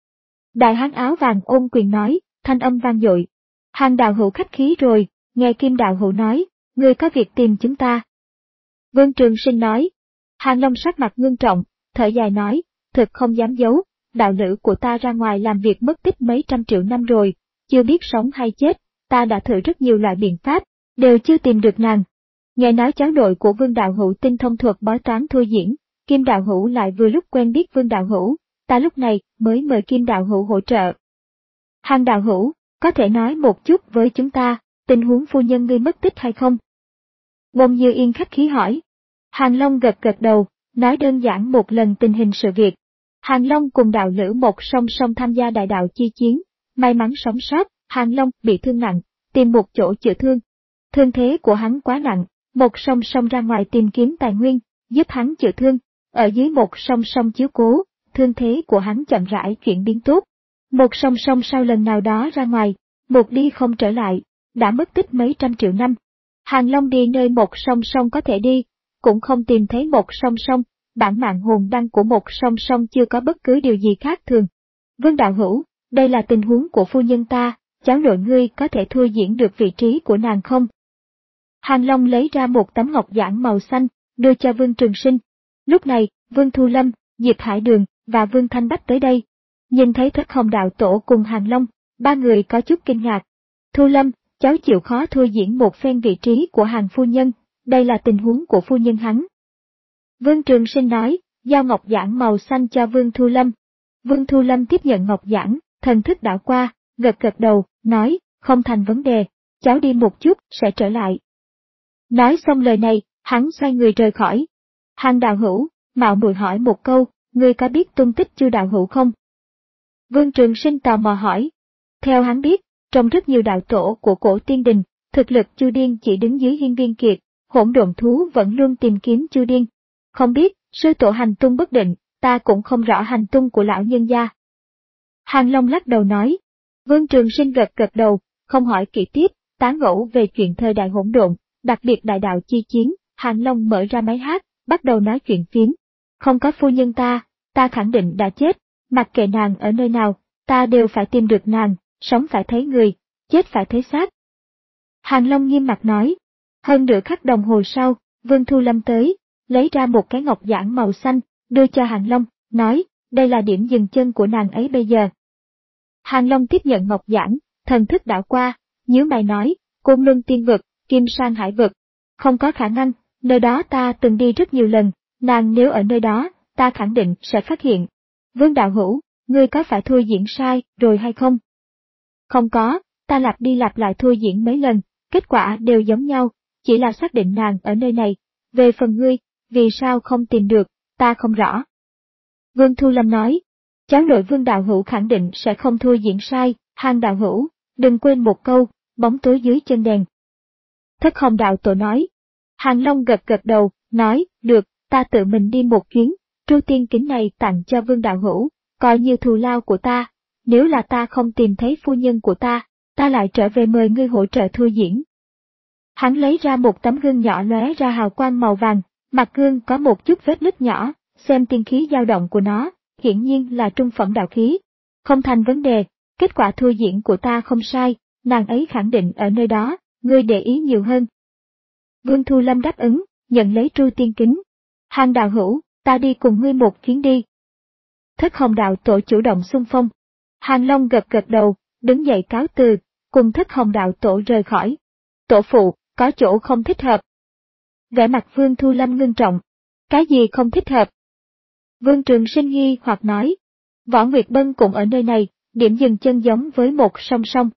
Đại hán áo vàng ôm quyền nói, thanh âm vang dội. Hàn đạo hữu khách khí rồi, nghe Kim đạo hữu nói, người có việc tìm chúng ta. Vương Trường Sinh nói. Hàn Long sắc mặt ngưng trọng, thở dài nói, thực không dám giấu, đạo lữ của ta ra ngoài làm việc mất tích mấy trăm triệu năm rồi, chưa biết sống hay chết, ta đã thử rất nhiều loại biện pháp, đều chưa tìm được nàng. Nghe nói cháu nội của Vương đạo hữu tinh thông thuật bói toán thôi diễn, Kim đạo hữu lại vừa lúc quen biết Vương đạo hữu, ta lúc này mới mời Kim đạo hữu hỗ trợ. Hàn đạo hữu, có thể nói một chút với chúng ta, tình huống phu nhân ngươi mất tích hay không? Wong Như Yên khách khí hỏi. Hàn Long gật gật đầu, nói đơn giản một lần tình hình sự việc. Hàn Long cùng đạo lữ một song song tham gia đại đạo chi chiến, may mắn sống sót, Hàn Long bị thương nặng, tìm một chỗ chữa thương. Thương thế của hắn quá nặng, một song song ra ngoài tìm kiếm tài nguyên, giúp hắn chữa thương, ở dưới một song song chiếu cố, thương thế của hắn chậm rãi chuyển biến tốt. Một song song sau lần nào đó ra ngoài, một đi không trở lại, đã mất tích mấy trăm triệu năm. Hàn Long đi nơi một song song có thể đi, cũng không tìm thấy một song song, bản mạng hồn đăng của một song song chưa có bất cứ điều gì khác thường. Vương đạo hữu, đây là tình huống của phu nhân ta, cháu nội ngươi có thể thua diễn được vị trí của nàng không? Hàn Long lấy ra một tấm ngọc giản màu xanh, đưa cho Vương Trường Sinh. Lúc này, Vương Thu Lâm, Diệp Hải Đường và Vương Thanh Bách tới đây. Nhìn thấy Thất Hồng đạo tổ cùng Hàn Long, ba người có chút kinh ngạc. Thu Lâm, cháu chịu khó thua diễn một phen vị trí của Hàn phu nhân, đây là tình huống của phu nhân hắn. Vương Trường Sinh nói, giao ngọc giản màu xanh cho Vương Thu Lâm. Vương Thu Lâm tiếp nhận ngọc giản, thần thức đảo qua, gật gật đầu, nói, không thành vấn đề, cháu đi một chút, sẽ trở lại. Nói xong lời này, hắn xoay người rời khỏi. Hàn đạo hữu, mạo muội hỏi một câu, ngươi có biết tung tích Chu đạo hữu không? Vương Trường Sinh tò mò hỏi. Theo hắn biết, trong rất nhiều đạo tổ của cổ tiên đình, thực lực Chu Điên chỉ đứng dưới Hiên Viên Kiệt, hỗn độn thú vẫn luôn tìm kiếm Chu Điên. Không biết, sư tổ hành tung bất định, ta cũng không rõ hành tung của lão nhân gia. Hàng Long lắc đầu nói. Vương Trường Sinh gật gật đầu, không hỏi kỹ tiếp, tán gẫu về chuyện thời đại hỗn độn, đặc biệt đại đạo chi chiến. Hàng Long mở ra máy hát, bắt đầu nói chuyện phiếm. Không có phu nhân ta, ta khẳng định đã chết, mặc kệ nàng ở nơi nào, ta đều phải tìm được nàng, sống phải thấy người, chết phải thấy xác. Hàng Long nghiêm mặt nói. Hơn nửa khắc đồng hồ sau, Vương Thu Lâm tới, lấy ra một cái ngọc giản màu xanh, đưa cho Hàng Long, nói, đây là điểm dừng chân của nàng ấy bây giờ. Hàng Long tiếp nhận ngọc giản, thần thức đảo qua, nhíu mày nói, Côn Luân Tiên Vực, Kim Sang Hải Vực. Không có khả năng, nơi đó ta từng đi rất nhiều lần, nàng nếu ở nơi đó, ta khẳng định sẽ phát hiện. Vương đạo hữu, ngươi có phải thôi diễn sai rồi hay không? Không có, ta lặp đi lặp lại thôi diễn mấy lần, kết quả đều giống nhau, chỉ là xác định nàng ở nơi này. Về phần ngươi, vì sao không tìm được, ta không rõ. Vương Thu Lâm nói, cháu nội Vương đạo hữu khẳng định sẽ không thôi diễn sai, Hàng đạo hữu, đừng quên một câu, bóng tối dưới chân đèn. Thất Hồng đạo tổ nói. Hàng Long gật gật đầu, nói, được, ta tự mình đi một chuyến, tru tiên kính này tặng cho Vương đạo hữu, coi như thù lao của ta, nếu là ta không tìm thấy phu nhân của ta, ta lại trở về mời ngươi hỗ trợ thôi diễn. Hắn lấy ra một tấm gương nhỏ lóe ra hào quang màu vàng, mặt gương có một chút vết nứt nhỏ, xem tiên khí dao động của nó, hiển nhiên là trung phẩm đạo khí. Không thành vấn đề, kết quả thôi diễn của ta không sai, nàng ấy khẳng định ở nơi đó, ngươi để ý nhiều hơn. Vương Thu Lâm đáp ứng, nhận lấy tru tiên kính. Hàng đạo hữu, ta đi cùng ngươi một chuyến đi. Thất Hồng đạo tổ chủ động xung phong. Hàng Long gật gật đầu, đứng dậy cáo từ, cùng Thất Hồng đạo tổ rời khỏi. Tổ phụ, có chỗ không thích hợp. Vẻ mặt Vương Thu Lâm ngưng trọng. Cái gì không thích hợp? Vương Trường Sinh nghi hoặc nói. Võ Nguyệt Bân cũng ở nơi này, điểm dừng chân giống với một song song.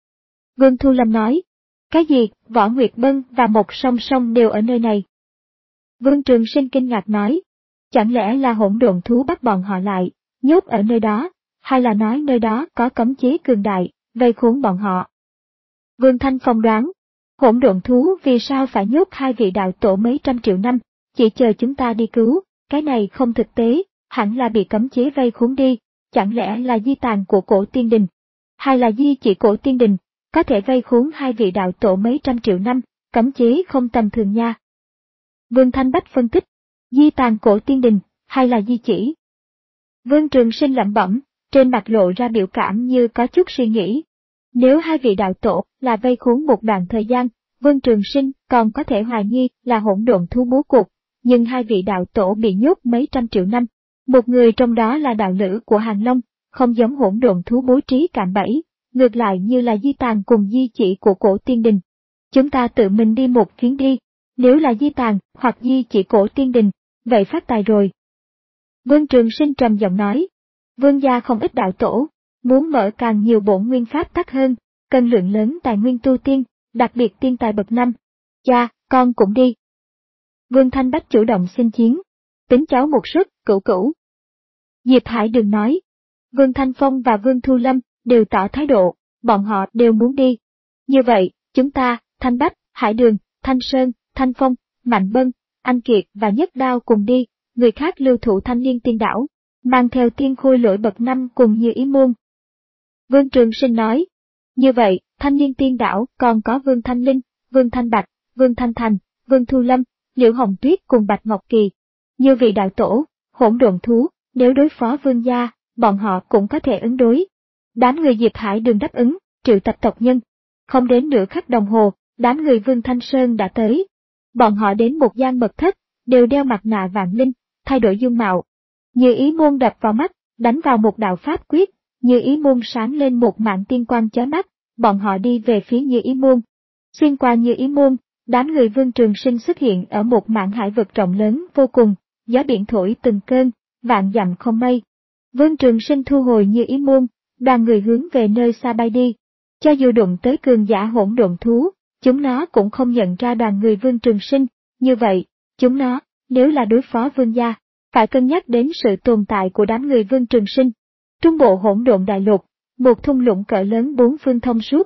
Vương Thu Lâm nói. Cái gì, Võ Nguyệt Bân và một song song đều ở nơi này? Vương Trường Sinh kinh ngạc nói. Chẳng lẽ là hỗn độn thú bắt bọn họ lại, nhốt ở nơi đó, hay là nói nơi đó có cấm chế cường đại, vây khốn bọn họ? Vương Thanh Phong đoán. Hỗn độn thú vì sao phải nhốt hai vị đạo tổ mấy trăm triệu năm, chỉ chờ chúng ta đi cứu, cái này không thực tế, hẳn là bị cấm chế vây khốn đi, chẳng lẽ là di tàn của cổ tiên đình, hay là di chỉ cổ tiên đình, có thể vây khốn hai vị đạo tổ mấy trăm triệu năm, cấm chế không tầm thường nha. Vương Thanh Bách phân tích, di tàn cổ tiên đình, hay là di chỉ? Vương Trường Sinh lẩm bẩm, trên mặt lộ ra biểu cảm như có chút suy nghĩ. Nếu hai vị đạo tổ là vây khốn một đoạn thời gian, Vương Trường Sinh còn có thể hoài nghi là hỗn độn thú bố cục, nhưng hai vị đạo tổ bị nhốt mấy trăm triệu năm, một người trong đó là đạo lữ của Hàng Long, không giống hỗn độn thú bố trí cạm bẫy, ngược lại như là di tàn cùng di chỉ của cổ tiên đình. Chúng ta tự mình đi một chuyến đi, nếu là di tàn hoặc di chỉ cổ tiên đình, vậy phát tài rồi. Vương Trường Sinh trầm giọng nói, Vương gia không ít đạo tổ, muốn mở càng nhiều bổn nguyên pháp tắc hơn, cần lượng lớn tài nguyên tu tiên, đặc biệt tiên tài bậc năm. Cha, con cũng đi. Vương Thanh Bách chủ động xin chiến, tính cháu một sức, cửu cửu. Diệp Hải Đường nói, Vương Thanh Phong và Vương Thu Lâm đều tỏ thái độ, bọn họ đều muốn đi. Như vậy, chúng ta, Thanh Bách, Hải Đường, Thanh Sơn, Thanh Phong, Mạnh Bân, Anh Kiệt và Nhất Đao cùng đi, người khác lưu thủ Thanh Liên Tiên Đảo, mang theo tiên khôi lỗi bậc năm cùng Như Ý Môn. Vương Trường Sinh nói, như vậy, Thanh Liên Tiên Đảo còn có Vương Thanh Linh, Vương Thanh Bạch, Vương Thanh Thành, Vương Thu Lâm, Liễu Hồng Tuyết cùng Bạch Ngọc Kỳ. Như vị đạo tổ, hỗn độn thú, nếu đối phó Vương gia, bọn họ cũng có thể ứng đối. Đám người Diệp Hải Đường đáp ứng, triệu tập tộc nhân. Không đến nửa khắc đồng hồ, đám người Vương Thanh Sơn đã tới. Bọn họ đến một gian mật thất, đều đeo mặt nạ vạn linh, thay đổi dung mạo. Như Ý Môn đập vào mắt, đánh vào một đạo pháp quyết, Như Ý Môn sáng lên một mảng tiên quang chói mắt, bọn họ đi về phía Như Ý Môn. Xuyên qua Như Ý Môn, đám người Vương Trường Sinh xuất hiện ở một mảng hải vực rộng lớn vô cùng, gió biển thổi từng cơn, vạn dặm không mây. Vương Trường Sinh thu hồi Như Ý Môn, đoàn người hướng về nơi xa bay đi. Cho dù đụng tới cường giả hỗn độn thú, chúng nó cũng không nhận ra đoàn người Vương Trường Sinh, như vậy, chúng nó, nếu là đối phó Vương gia, phải cân nhắc đến sự tồn tại của đám người Vương Trường Sinh. Trung bộ hỗn độn đại lục, một thung lũng cỡ lớn bốn phương thông suốt,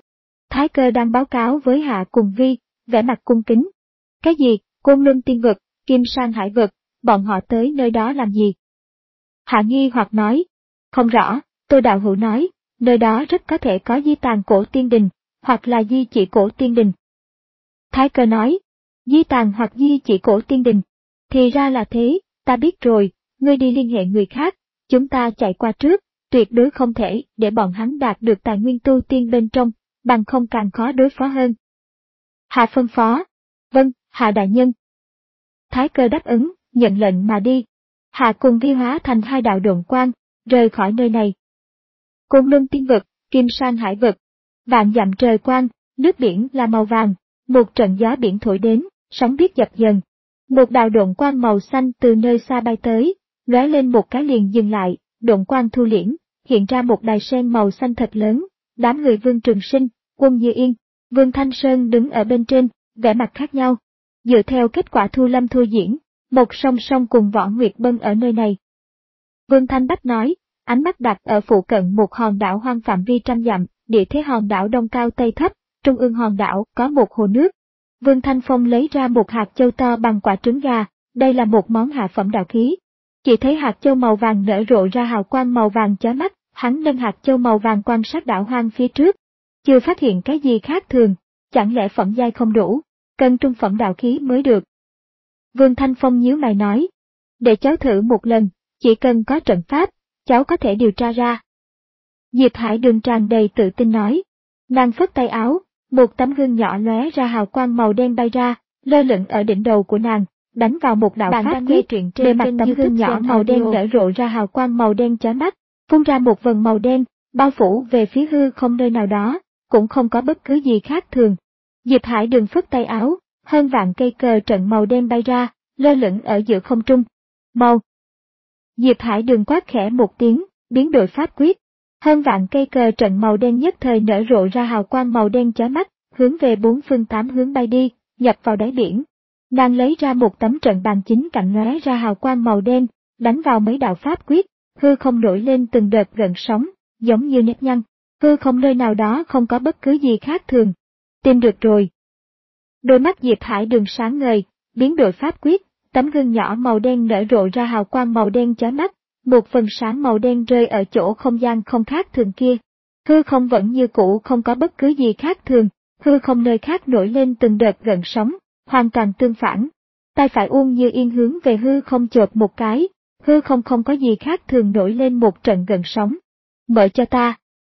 Thái Cơ đang báo cáo với Hạ Cùng Vi, vẻ mặt cung kính. Cái gì, Côn Luân Tiên Vực, Kim Sang Hải Vực, bọn họ tới nơi đó làm gì? Hạ nghi hoặc nói. Không rõ, Tô đạo hữu nói, nơi đó rất có thể có di tàn cổ tiên đình, hoặc là di chỉ cổ tiên đình. Thái Cơ nói. Di tàn hoặc di chỉ cổ tiên đình. Thì ra là thế, ta biết rồi, ngươi đi liên hệ người khác, chúng ta chạy qua trước, tuyệt đối không thể để bọn hắn đạt được tài nguyên tu tiên bên trong, bằng không càng khó đối phó hơn. Hạ phân phó. Vâng, Hạ đại nhân. Thái Cơ đáp ứng, nhận lệnh mà đi. Hạ cùng Vi hóa thành hai đạo độn quang, rời khỏi nơi này. Côn Luân Tiên Vực, Kim Sang Hải Vực. Vạn dặm trời quang, nước biển là màu vàng, một trận gió biển thổi đến, sóng biết dập dần. Một đạo độn quang màu xanh từ nơi xa bay tới, lóe lên một cái liền dừng lại, độn quang thu liễm, hiện ra một đài sen màu xanh thật lớn, đám người Vương Trường Sinh, Quân Như Yên, Vương Thanh Sơn đứng ở bên trên, vẻ mặt khác nhau. Dựa theo kết quả thu lâm thu diễn, một song song cùng Võ Nguyệt Bân ở nơi này. Vương Thanh Bách nói, ánh mắt đặt ở phụ cận một hòn đảo hoang phạm vi trăm dặm, địa thế hòn đảo đông cao tây thấp, trung ương hòn đảo có một hồ nước. Vương Thanh Phong lấy ra một hạt châu to bằng quả trứng gà, đây là một món hạ phẩm đạo khí. Chỉ thấy hạt châu màu vàng nở rộ ra hào quang màu vàng chói mắt, hắn nâng hạt châu màu vàng quan sát đảo hoang phía trước. Chưa phát hiện cái gì khác thường, chẳng lẽ phẩm giai không đủ, cần trung phẩm đạo khí mới được. Vương Thanh Phong nhíu mày nói, để cháu thử một lần, chỉ cần có trận pháp, cháu có thể điều tra ra. Diệp Hải Đường tràn đầy tự tin nói, nàng phất tay áo, một tấm gương nhỏ lóe ra hào quang màu đen bay ra, lơ lửng ở đỉnh đầu của nàng, đánh vào một đạo pháp quyết, bề mặt tấm gương nhỏ màu đen nở rộ ra hào quang màu đen chói mắt, phun ra một vầng màu đen, bao phủ về phía hư không nơi nào đó, cũng không có bất cứ gì khác thường. Diệp Hải Đường phất tay áo, hơn vạn cây cờ trận màu đen bay ra, lơ lửng ở giữa không trung. Màu. Diệp Hải Đường quát khẽ một tiếng, biến đổi pháp quyết. Hơn vạn cây cờ trận màu đen nhất thời nở rộ ra hào quang màu đen chói mắt, hướng về bốn phương tám hướng bay đi, nhập vào đáy biển. Nàng lấy ra một tấm trận bàn chính cạnh lóe ra hào quang màu đen, đánh vào mấy đạo pháp quyết, hư không nổi lên từng đợt gợn sóng, giống như nếp nhăn. Hư không nơi nào đó không có bất cứ gì khác thường. Tìm được rồi. Đôi mắt Diệp Hải Đường sáng ngời, biến đổi pháp quyết, tấm gương nhỏ màu đen nở rộ ra hào quang màu đen chói mắt, một phần sáng màu đen rơi ở chỗ không gian không khác thường kia. Hư không vẫn như cũ, không có bất cứ gì khác thường, hư không nơi khác nổi lên từng đợt gợn sóng, hoàn toàn tương phản. Tay phải Uông Như Yên hướng về hư không chộp một cái, hư không không có gì khác thường nổi lên một trận gợn sóng. Mở cho ta.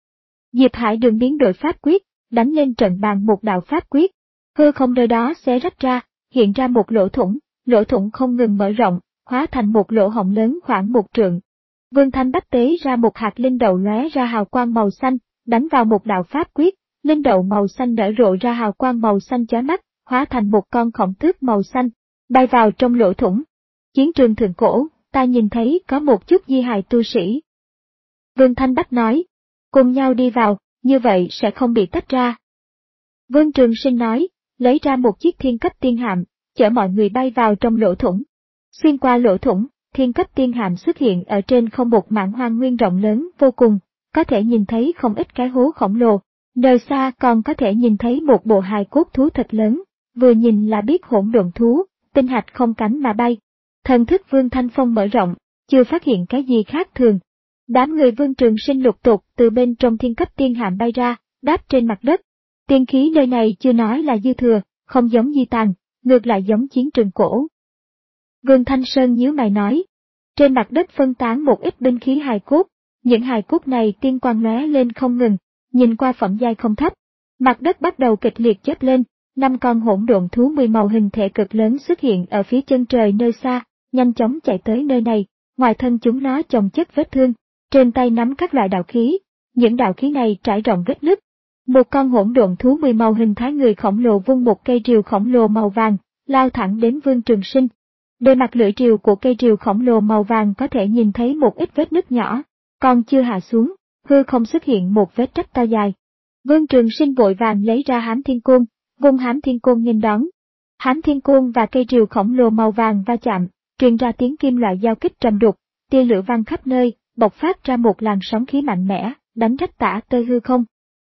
Diệp Hải Đường biến đổi pháp quyết, đánh lên trận bàn một đạo pháp quyết. Hư không nơi đó xé rách ra, hiện ra một lỗ thủng, lỗ thủng không ngừng mở rộng, hóa thành một lỗ hổng lớn khoảng một trượng. Vương Thanh Bách tế ra một hạt linh đậu lóe ra hào quang màu xanh, đánh vào một đạo pháp quyết, linh đậu màu xanh nở rộ ra hào quang màu xanh chói mắt, hóa thành một con khổng tước màu xanh, bay vào trong lỗ thủng. Chiến trường thượng cổ, ta nhìn thấy có một chút di hài tu sĩ. Vương Thanh Bách nói, cùng nhau đi vào, như vậy sẽ không bị tách ra. Vương Trường Sinh nói, lấy ra một chiếc thiên cấp tiên hạm, chở mọi người bay vào trong lỗ thủng. Xuyên qua lỗ thủng, thiên cấp tiên hạm xuất hiện ở trên không một mảng hoang nguyên rộng lớn vô cùng, có thể nhìn thấy không ít cái hố khổng lồ, nơi xa còn có thể nhìn thấy một bộ hài cốt thú thật lớn, vừa nhìn là biết hỗn độn thú, tinh hạch không cánh mà bay. Thần thức Vương Thanh Phong mở rộng, chưa phát hiện cái gì khác thường. Đám người Vương Trường Sinh lục tục từ bên trong thiên cấp tiên hạm bay ra, đáp trên mặt đất. Tiên khí nơi này chưa nói là dư thừa, không giống di tàn, ngược lại giống chiến trường cổ. Vương Thanh Sơn nhíu mày nói, trên mặt đất phân tán một ít binh khí hài cốt, những hài cốt này tiên quang lóe lên không ngừng, nhìn qua phẩm giai không thấp. Mặt đất bắt đầu kịch liệt chớp lên, năm con hỗn độn thú mười màu hình thể cực lớn xuất hiện ở phía chân trời nơi xa, nhanh chóng chạy tới nơi này, ngoài thân chúng nó chồng chất vết thương, trên tay nắm các loại đạo khí, những đạo khí này trải rộng vết nứt. Một con hỗn độn thú mười màu hình thái người khổng lồ vung một cây rìu khổng lồ màu vàng, lao thẳng đến Vương Trường Sinh. Bề mặt lưỡi rìu của cây rìu khổng lồ màu vàng có thể nhìn thấy một ít vết nứt nhỏ, còn chưa hạ xuống, hư không xuất hiện một vết rách to dài. Vương Trường Sinh vội vàng lấy ra Hám Thiên Côn, vung Hám Thiên Côn nghênh đón. Hám Thiên Côn và cây rìu khổng lồ màu vàng va chạm, truyền ra tiếng kim loại giao kích trầm đục, tia lửa văng khắp nơi, bộc phát ra một làn sóng khí mạnh mẽ, đánh rách tả tơi hư không.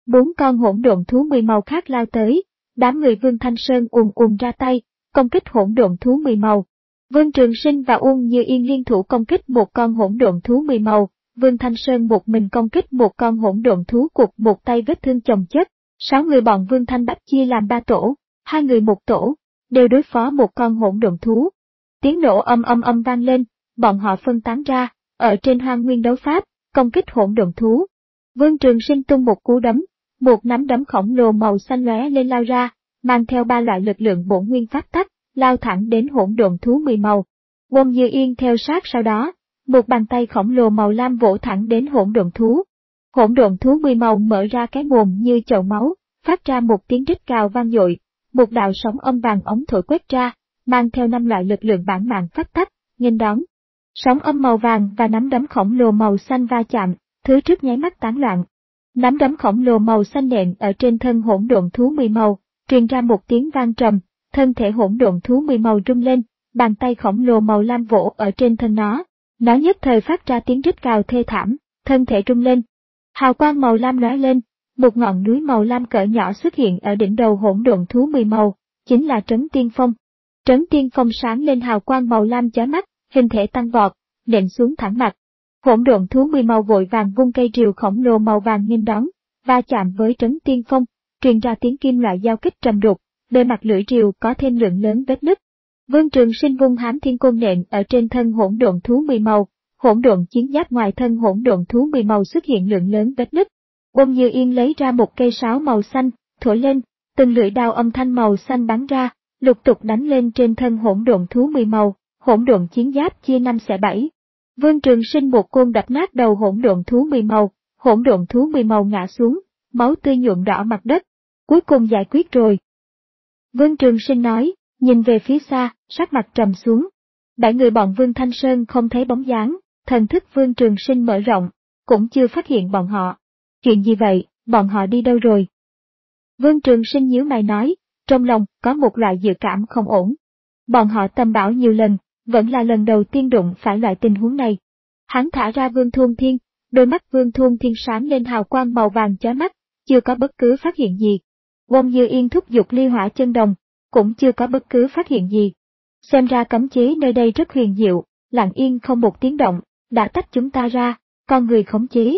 Bốn con hỗn độn thú mười màu khác lao tới, đám người Vương Thanh Sơn ùn ùn ra tay, công kích hỗn độn thú mười màu. Vương Trường Sinh và Uông Như Yên liên thủ công kích một con hỗn độn thú mười màu, Vương Thanh Sơn một mình công kích một con hỗn độn thú cụt một tay vết thương chồng chất. Sáu người bọn Vương Thanh Bách chia làm ba tổ, hai người một tổ, đều đối phó một con hỗn độn thú. Tiếng nổ âm âm âm vang lên, bọn họ phân tán ra, ở trên hoang nguyên đấu pháp, công kích hỗn độn thú. Vương Trường Sinh tung một cú đấm, một nắm đấm khổng lồ màu xanh lóe lên lao ra, mang theo ba loại lực lượng bổn nguyên pháp tắc, lao thẳng đến hỗn độn thú mười màu. Uông Như Yên theo sát sau đó, một bàn tay khổng lồ màu lam vỗ thẳng đến hỗn độn thú. Hỗn độn thú mười màu mở ra cái mồm như chậu máu, phát ra một tiếng rít cào vang dội, một đạo sóng âm vàng ống thổi quét ra, mang theo năm loại lực lượng bản mạng pháp tắc, nghênh đón. Sóng âm màu vàng và nắm đấm khổng lồ màu xanh va chạm, thứ trước nháy mắt tán loạn. Nắm đấm khổng lồ màu xanh nện ở trên thân hỗn độn thú mười màu, truyền ra một tiếng vang trầm, thân thể hỗn độn thú mười màu rung lên, bàn tay khổng lồ màu lam vỗ ở trên thân nó, nó nhất thời phát ra tiếng rít cào thê thảm, thân thể rung lên. Hào quang màu lam lóe lên, một ngọn núi màu lam cỡ nhỏ xuất hiện ở đỉnh đầu hỗn độn thú mười màu, chính là Trấn Tiên Phong. Trấn Tiên Phong sáng lên hào quang màu lam chói mắt, hình thể tăng vọt, nện xuống thẳng mặt. Hỗn độn thú mười màu vội vàng vung cây rìu khổng lồ màu vàng nghênh đón, va chạm với Trấn Tiên Phong, truyền ra tiếng kim loại giao kích trầm đục, bề mặt lưỡi rìu có thêm lượng lớn vết nứt. Vương Trường Sinh vung Hám Thiên Côn nện ở trên thân hỗn độn thú mười màu, hỗn độn chiến giáp ngoài thân hỗn độn thú mười màu xuất hiện lượng lớn vết nứt. Uông Như Yên lấy ra một cây sáo màu xanh, thổi lên, từng lưỡi đao âm thanh màu xanh bắn ra, lục tục đánh lên trên thân hỗn độn thú mười màu, hỗn độn chiến giáp chia năm xẻ bảy. Vương Trường Sinh một côn đập nát đầu hỗn độn thú mười màu, hỗn độn thú mười màu ngã xuống, máu tươi nhuộm đỏ mặt đất. Cuối cùng giải quyết rồi. Vương Trường Sinh nói, nhìn về phía xa, sắc mặt trầm xuống. Bảy người bọn Vương Thanh Sơn không thấy bóng dáng, thần thức Vương Trường Sinh mở rộng, cũng chưa phát hiện bọn họ. Chuyện gì vậy, bọn họ đi đâu rồi? Vương Trường Sinh nhíu mày nói, trong lòng có một loại dự cảm không ổn. Bọn họ tầm bảo nhiều lần, vẫn là lần đầu tiên đụng phải loại tình huống này. Hắn thả ra Vương Thôn Thiên, đôi mắt Vương Thôn Thiên sáng lên hào quang màu vàng chói mắt, chưa có bất cứ phát hiện gì. Uông Như Yên thúc giục ly hỏa chân đồng, cũng chưa có bất cứ phát hiện gì. Xem ra cấm chế nơi đây rất huyền diệu, lặng yên không một tiếng động, đã tách chúng ta ra, con người khống chế.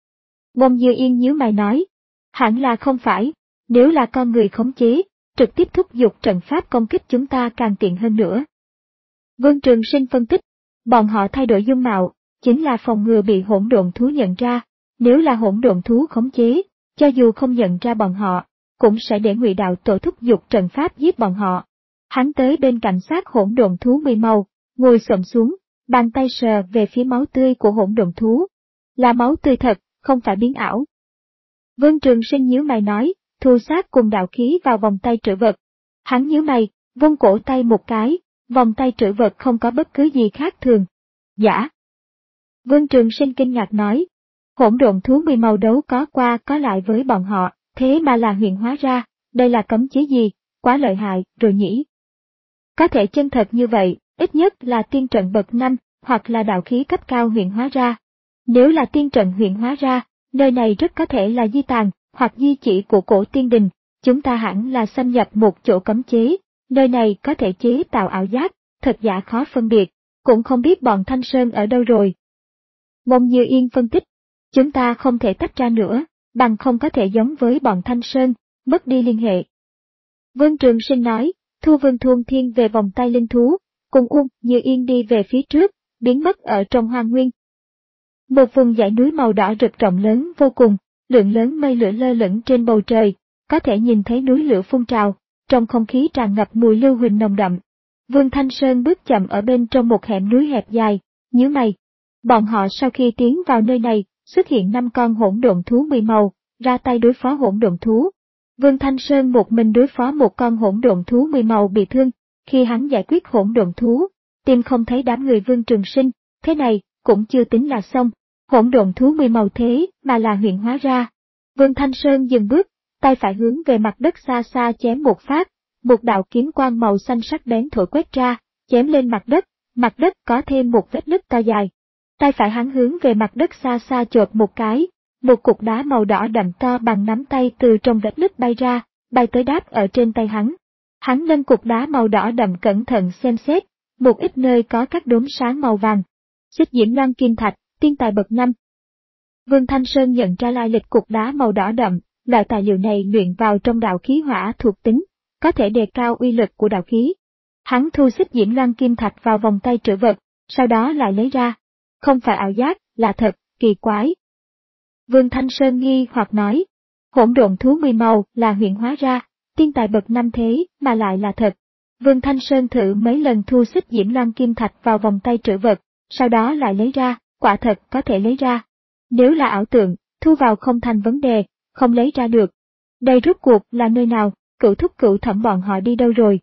Uông Như Yên nhíu mày nói, hẳn là không phải, nếu là con người khống chế, trực tiếp thúc giục trận pháp công kích chúng ta càng tiện hơn nữa. Vương Trường Sinh phân tích, bọn họ thay đổi dung mạo, chính là phòng ngừa bị hỗn độn thú nhận ra, nếu là hỗn độn thú khống chế, cho dù không nhận ra bọn họ, cũng sẽ để Ngụy Đạo Tổ thúc giục trận pháp giết bọn họ. Hắn tới bên cạnh xác hỗn độn thú mười màu, ngồi xổm xuống, bàn tay sờ về phía máu tươi của hỗn độn thú. Là máu tươi thật, không phải biến ảo. Vương Trường Sinh nhíu mày nói, thu sát cùng đạo khí vào vòng tay trữ vật. Hắn nhíu mày, vung cổ tay một cái, vòng tay trữ vật không có bất cứ gì khác thường. Giả. Vương Trường Sinh kinh ngạc nói, hỗn độn thú mười màu đấu có qua có lại với bọn họ, thế mà là huyền hóa ra, đây là cấm chế gì, quá lợi hại, rồi nhỉ. Có thể chân thật như vậy, ít nhất là tiên trận bậc năm, hoặc là đạo khí cấp cao huyền hóa ra. Nếu là tiên trận huyền hóa ra, nơi này rất có thể là di tàn, hoặc di chỉ của cổ tiên đình, chúng ta hẳn là xâm nhập một chỗ cấm chế, nơi này có thể chế tạo ảo giác, thật giả khó phân biệt, cũng không biết bọn Thanh Sơn ở đâu rồi. Uông Như Yên phân tích, chúng ta không thể tách ra nữa, bằng không có thể giống với bọn Thanh Sơn, mất đi liên hệ. Vương Trường Sinh nói, thu Vương Thôn Thiên về vòng tay linh thú, cùng Uông Như Yên đi về phía trước, biến mất ở trong hoang nguyên. Một vùng dãy núi màu đỏ rực rộng lớn vô cùng, lượng lớn mây lửa lơ lửng trên bầu trời, có thể nhìn thấy núi lửa phun trào, trong không khí tràn ngập mùi lưu huỳnh nồng đậm. Vương Thanh Sơn bước chậm ở bên trong một hẻm núi hẹp dài, nhíu mày. Bọn họ sau khi tiến vào nơi này, xuất hiện năm con hỗn độn thú mười màu, ra tay đối phó hỗn độn thú. Vương Thanh Sơn một mình đối phó một con hỗn độn thú mười màu bị thương, khi hắn giải quyết hỗn độn thú, tìm không thấy đám người Vương Trường Sinh, thế này cũng chưa tính là xong, hỗn độn thú mười màu thế mà là huyền hóa ra. Vương Thanh Sơn dừng bước, tay phải hướng về mặt đất xa xa chém một phát, một đạo kiếm quang màu xanh sắc bén thổi quét ra, chém lên mặt đất, mặt đất có thêm một vết nứt to dài. Tay phải hắn hướng về mặt đất xa xa chộp một cái, một cục đá màu đỏ đậm to bằng nắm tay từ trong vết nứt bay ra, bay tới đáp ở trên tay hắn. Hắn nâng cục đá màu đỏ đậm cẩn thận xem xét, một ít nơi có các đốm sáng màu vàng. Xích diễm loan kim thạch, tiên tài bậc năm. Vương Thanh Sơn nhận ra lai lịch cục đá màu đỏ đậm, loại tài liệu này luyện vào trong đạo khí hỏa thuộc tính, có thể đề cao uy lực của đạo khí. Hắn thu xích diễm loan kim thạch vào vòng tay trữ vật, sau đó lại lấy ra. Không phải ảo giác, là thật, kỳ quái. Vương Thanh Sơn nghi hoặc nói, hỗn độn thú mười màu là huyện hóa ra, tiên tài bậc năm thế mà lại là thật. Vương Thanh Sơn thử mấy lần thu xích diễm loan kim thạch vào vòng tay trữ vật, sau đó lại lấy ra, quả thật có thể lấy ra. Nếu là ảo tượng, thu vào không thành vấn đề, không lấy ra được. Đây rốt cuộc là nơi nào, cửu thúc cửu thẩm bọn họ đi đâu rồi?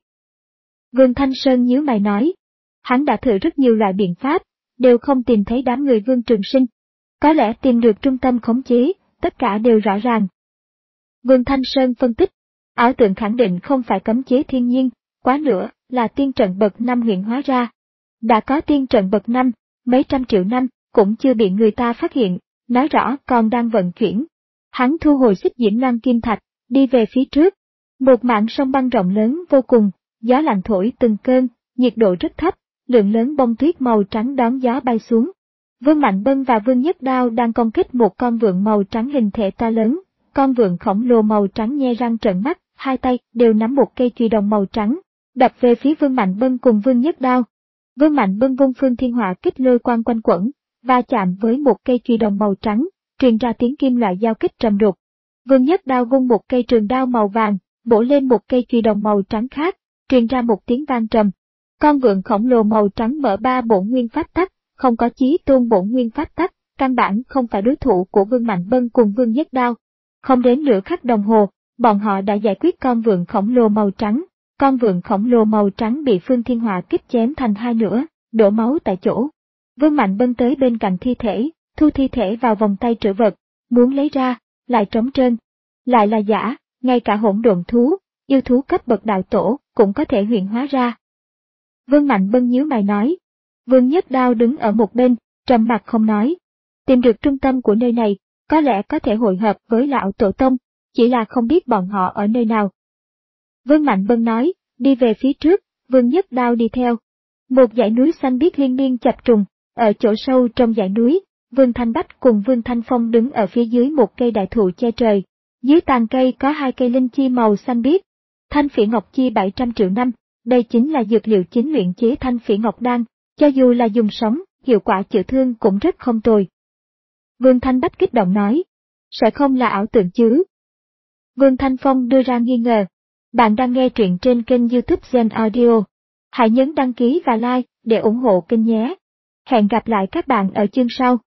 Vương Thanh Sơn nhíu mày nói, hắn đã thử rất nhiều loại biện pháp, đều không tìm thấy đám người Vương Trường Sinh. Có lẽ tìm được trung tâm khống chế, tất cả đều rõ ràng. Vương Thanh Sơn phân tích, ảo tượng khẳng định không phải cấm chế thiên nhiên, quá nữa là tiên trận bậc năm huyện hóa ra. Đã có tiên trận bậc năm, mấy trăm triệu năm, cũng chưa bị người ta phát hiện, nói rõ còn đang vận chuyển. Hắn thu hồi xích diễm loan kim thạch, đi về phía trước. Một mảng sông băng rộng lớn vô cùng, gió lạnh thổi từng cơn, nhiệt độ rất thấp, lượng lớn bông tuyết màu trắng đón gió bay xuống. Vương Mạnh Bân và Vương Nhất Đao đang công kích một con vượn màu trắng hình thể to lớn, con vượn khổng lồ màu trắng nhe răng trợn mắt, hai tay đều nắm một cây chùy đồng màu trắng, đập về phía Vương Mạnh Bân cùng Vương Nhất Đao. Vương Mạnh Bân vung phương thiên hỏa kích lôi quang quanh quẩn, va chạm với một cây chùy đồng màu trắng, truyền ra tiếng kim loại giao kích trầm đục. Vương Nhất Đao vung một cây trường đao màu vàng, bổ lên một cây chùy đồng màu trắng khác, truyền ra một tiếng vang trầm. Con vượn khổng lồ màu trắng mở ba bổn nguyên pháp tắc, không có chí tôn bổn nguyên pháp tắc, căn bản không phải đối thủ của Vương Mạnh Bân cùng Vương Nhất Đao. Không đến nửa khắc đồng hồ, bọn họ đã giải quyết con vượn khổng lồ màu trắng. Con vượn khổng lồ màu trắng bị phương thiên hỏa kích chém thành hai nửa, đổ máu tại chỗ. Vương Mạnh Bân tới bên cạnh thi thể, thu thi thể vào vòng tay trữ vật, muốn lấy ra, lại trống trơn. Lại là giả, ngay cả hỗn độn thú, yêu thú cấp bậc đạo tổ, cũng có thể huyện hóa ra. Vương Mạnh Bân nhíu mày nói. Vương Nhất Đao đứng ở một bên, trầm mặc không nói. Tìm được trung tâm của nơi này, có lẽ có thể hội hợp với lão tổ tông, chỉ là không biết bọn họ ở nơi nào. Vương Mạnh Bân nói, đi về phía trước, Vương Nhất Đao đi theo. Một dãy núi xanh biếc liên miên chập trùng, ở chỗ sâu trong dãy núi, Vương Thanh Bách cùng Vương Thanh Phong đứng ở phía dưới một cây đại thụ che trời. Dưới tàn cây có hai cây linh chi màu xanh biếc. Thanh phỉ ngọc chi bảy trăm triệu năm, đây chính là dược liệu chính luyện chế thanh phỉ ngọc đan, cho dù là dùng sống, hiệu quả chữa thương cũng rất không tồi. Vương Thanh Bách kích động nói, sẽ không là ảo tưởng chứ? Vương Thanh Phong đưa ra nghi ngờ. Bạn đang nghe truyện trên kênh YouTube Gen Audio. Hãy nhấn đăng ký và like để ủng hộ kênh nhé. Hẹn gặp lại các bạn ở chương sau.